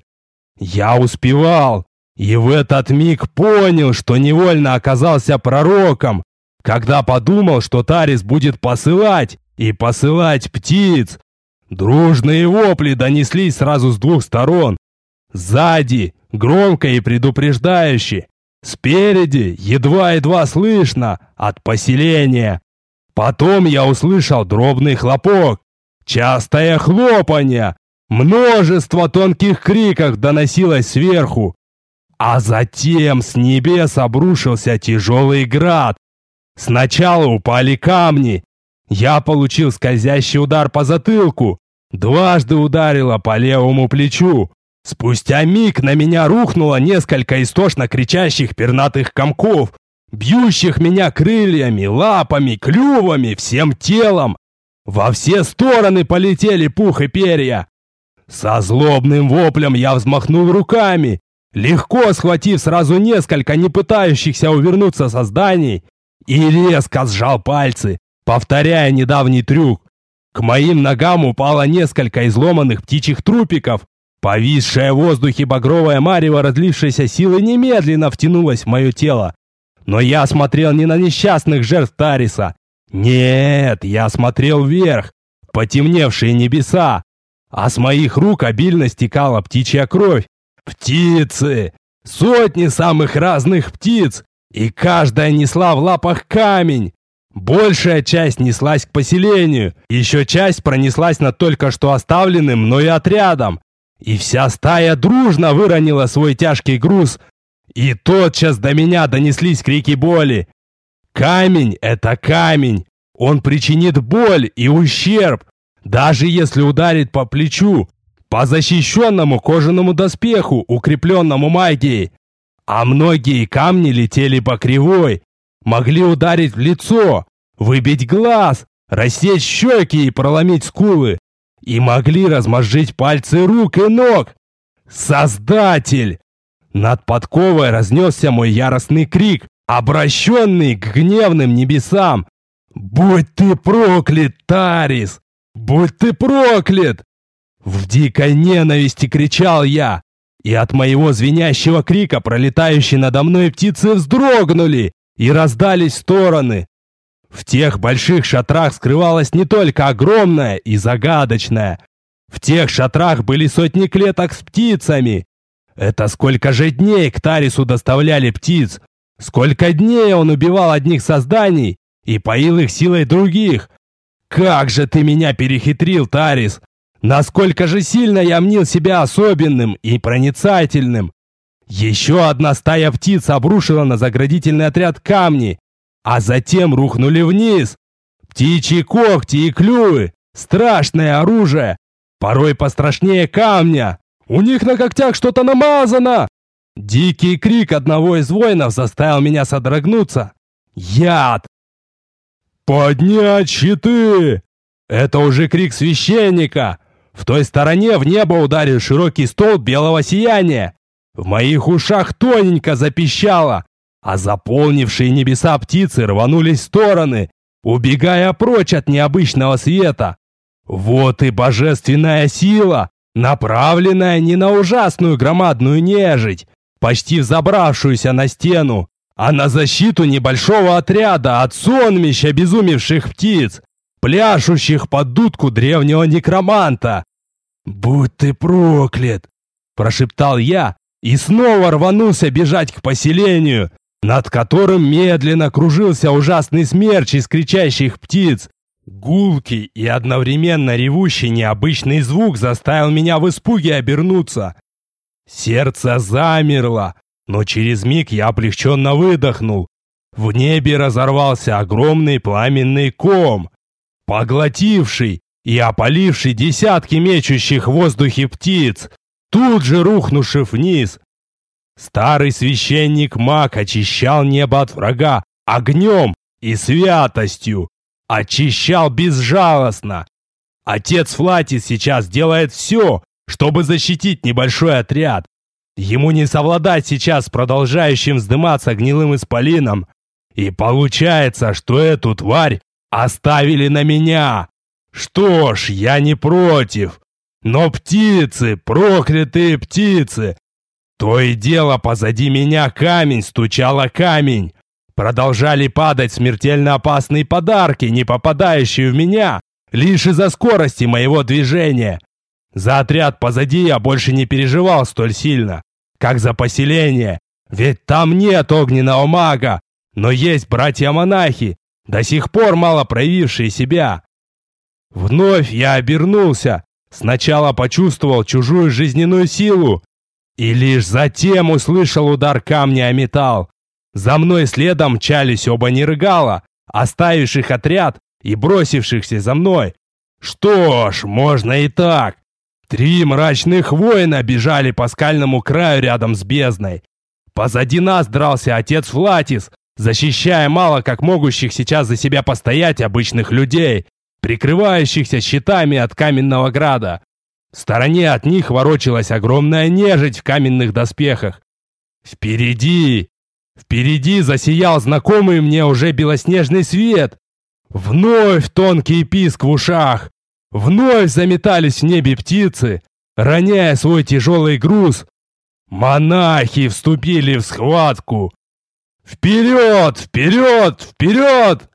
Speaker 1: Я успевал, и в этот миг понял, что невольно оказался пророком, когда подумал, что Тарис будет посылать и посылать птиц. Дружные вопли донеслись сразу с двух сторон. Сзади, громко и предупреждающе. Спереди, едва-едва слышно, от поселения. Потом я услышал дробный хлопок, частое хлопанье. Множество тонких криков доносилось сверху. А затем с небес обрушился тяжелый град. Сначала упали камни. Я получил скользящий удар по затылку. Дважды ударило по левому плечу. Спустя миг на меня рухнуло несколько истошно кричащих пернатых комков. бьющих меня крыльями, лапами, клювами, всем телом. Во все стороны полетели пух и перья. Со злобным воплем я взмахнул руками, легко схватив сразу несколько не пытающихся увернуться созданий, и резко сжал пальцы, повторяя недавний трюк. К моим ногам упало несколько изломанных птичьих трупиков. Повисшее в воздухе багровое марево разлившейся силы немедленно втянулось в мое тело. Но я смотрел не на несчастных жертв Тариса. Нет, я смотрел вверх, в потемневшие небеса. А с моих рук обильно стекала птичья кровь. Птицы! Сотни самых разных птиц! И каждая несла в лапах камень. Большая часть неслась к поселению, еще часть пронеслась над только что оставленным мной отрядом. И вся стая дружно выронила свой тяжкий груз. И тотчас до меня донеслись крики боли. Камень — это камень. Он причинит боль и ущерб, даже если ударит по плечу, по защищенному кожаному доспеху, укрепленному магией. А многие камни летели по кривой, могли ударить в лицо, выбить глаз, рассечь щеки и проломить скулы, и могли размозжить пальцы рук и ног. Создатель! Над подковой разнесся мой яростный крик, обращенный к гневным небесам. «Будь ты проклят, Тарис! Будь ты проклят!» В дикой ненависти кричал я, и от моего звенящего крика пролетающие надо мной птицы вздрогнули и раздались в стороны. В тех больших шатрах скрывалось не только огромное и загадочное. В тех шатрах были сотни клеток с птицами. Это сколько же дней к Тарису доставляли птиц, сколько дней он убивал одних созданий и поил их силой других. Как же ты меня перехитрил, Тарис! Насколько же сильно я мнил себя особенным и проницательным! Еще одна стая птиц обрушила на заградительный отряд камни, а затем рухнули вниз. Птичьи когти и клювы — страшное оружие, порой пострашнее камня. У них на когтях что-то намазано. Дикий крик одного из воинов заставил меня содрогнуться. Яд! «Поднять щиты!» Это уже крик священника. В той стороне в небо ударил широкий столб белого сияния. В моих ушах тоненько запищало, а заполнившие небеса птицы рванулись в стороны, убегая прочь от необычного света. Вот и божественная сила, направленная не на ужасную громадную нежить, почти взобравшуюся на стену, а на защиту небольшого отряда от сонмища обезумевших птиц, пляшущих под дудку древнего некроманта. «Будь ты проклят!» – прошептал я и снова рванулся бежать к поселению, над которым медленно кружился ужасный смерч из кричащих птиц. Гулкий и одновременно ревущий необычный звук заставил меня в испуге обернуться. Сердце замерло, но через миг я облегченно выдохнул. В небе разорвался огромный пламенный ком, поглотивший и опаливший десятки мечущих в воздухе птиц, тут же рухнувших вниз. Старый священник-маг очищал небо от врага огнем и святостью, очищал безжалостно. Отец Флатис сейчас делает все, чтобы защитить небольшой отряд. Ему не совладать сейчас с продолжающим вздыматься гнилым исполином. И получается, что эту тварь оставили на меня. Что ж, я не против. Но птицы, проклятые птицы! То и дело позади меня камень стучал о камень. Продолжали падать смертельно опасные подарки, не попадающие в меня, лишь из-за скорости моего движения. За отряд позади я больше не переживал столь сильно, как за поселение, ведь там нет огненного мага, но есть братья-монахи, до сих пор мало проявившие себя. Вновь я обернулся, сначала почувствовал чужую жизненную силу, и лишь затем услышал удар камня о металл. За мной следом мчались оба нергала, оставивших отряд и бросившихся за мной. Что ж, можно и так. Три мрачных воина бежали по скальному краю рядом с бездной. Позади нас дрался отец Флатис, защищая мало как могущих сейчас за себя постоять обычных людей, прикрывающихся щитами от каменного града. В стороне от них ворочалась огромная нежить в каменных доспехах. Впереди, впереди засиял знакомый мне уже белоснежный свет. Вновь тонкий писк в ушах. Вновь заметались в небе птицы, роняя свой тяжелый груз. Монахи вступили в схватку. Вперед, вперед, вперед!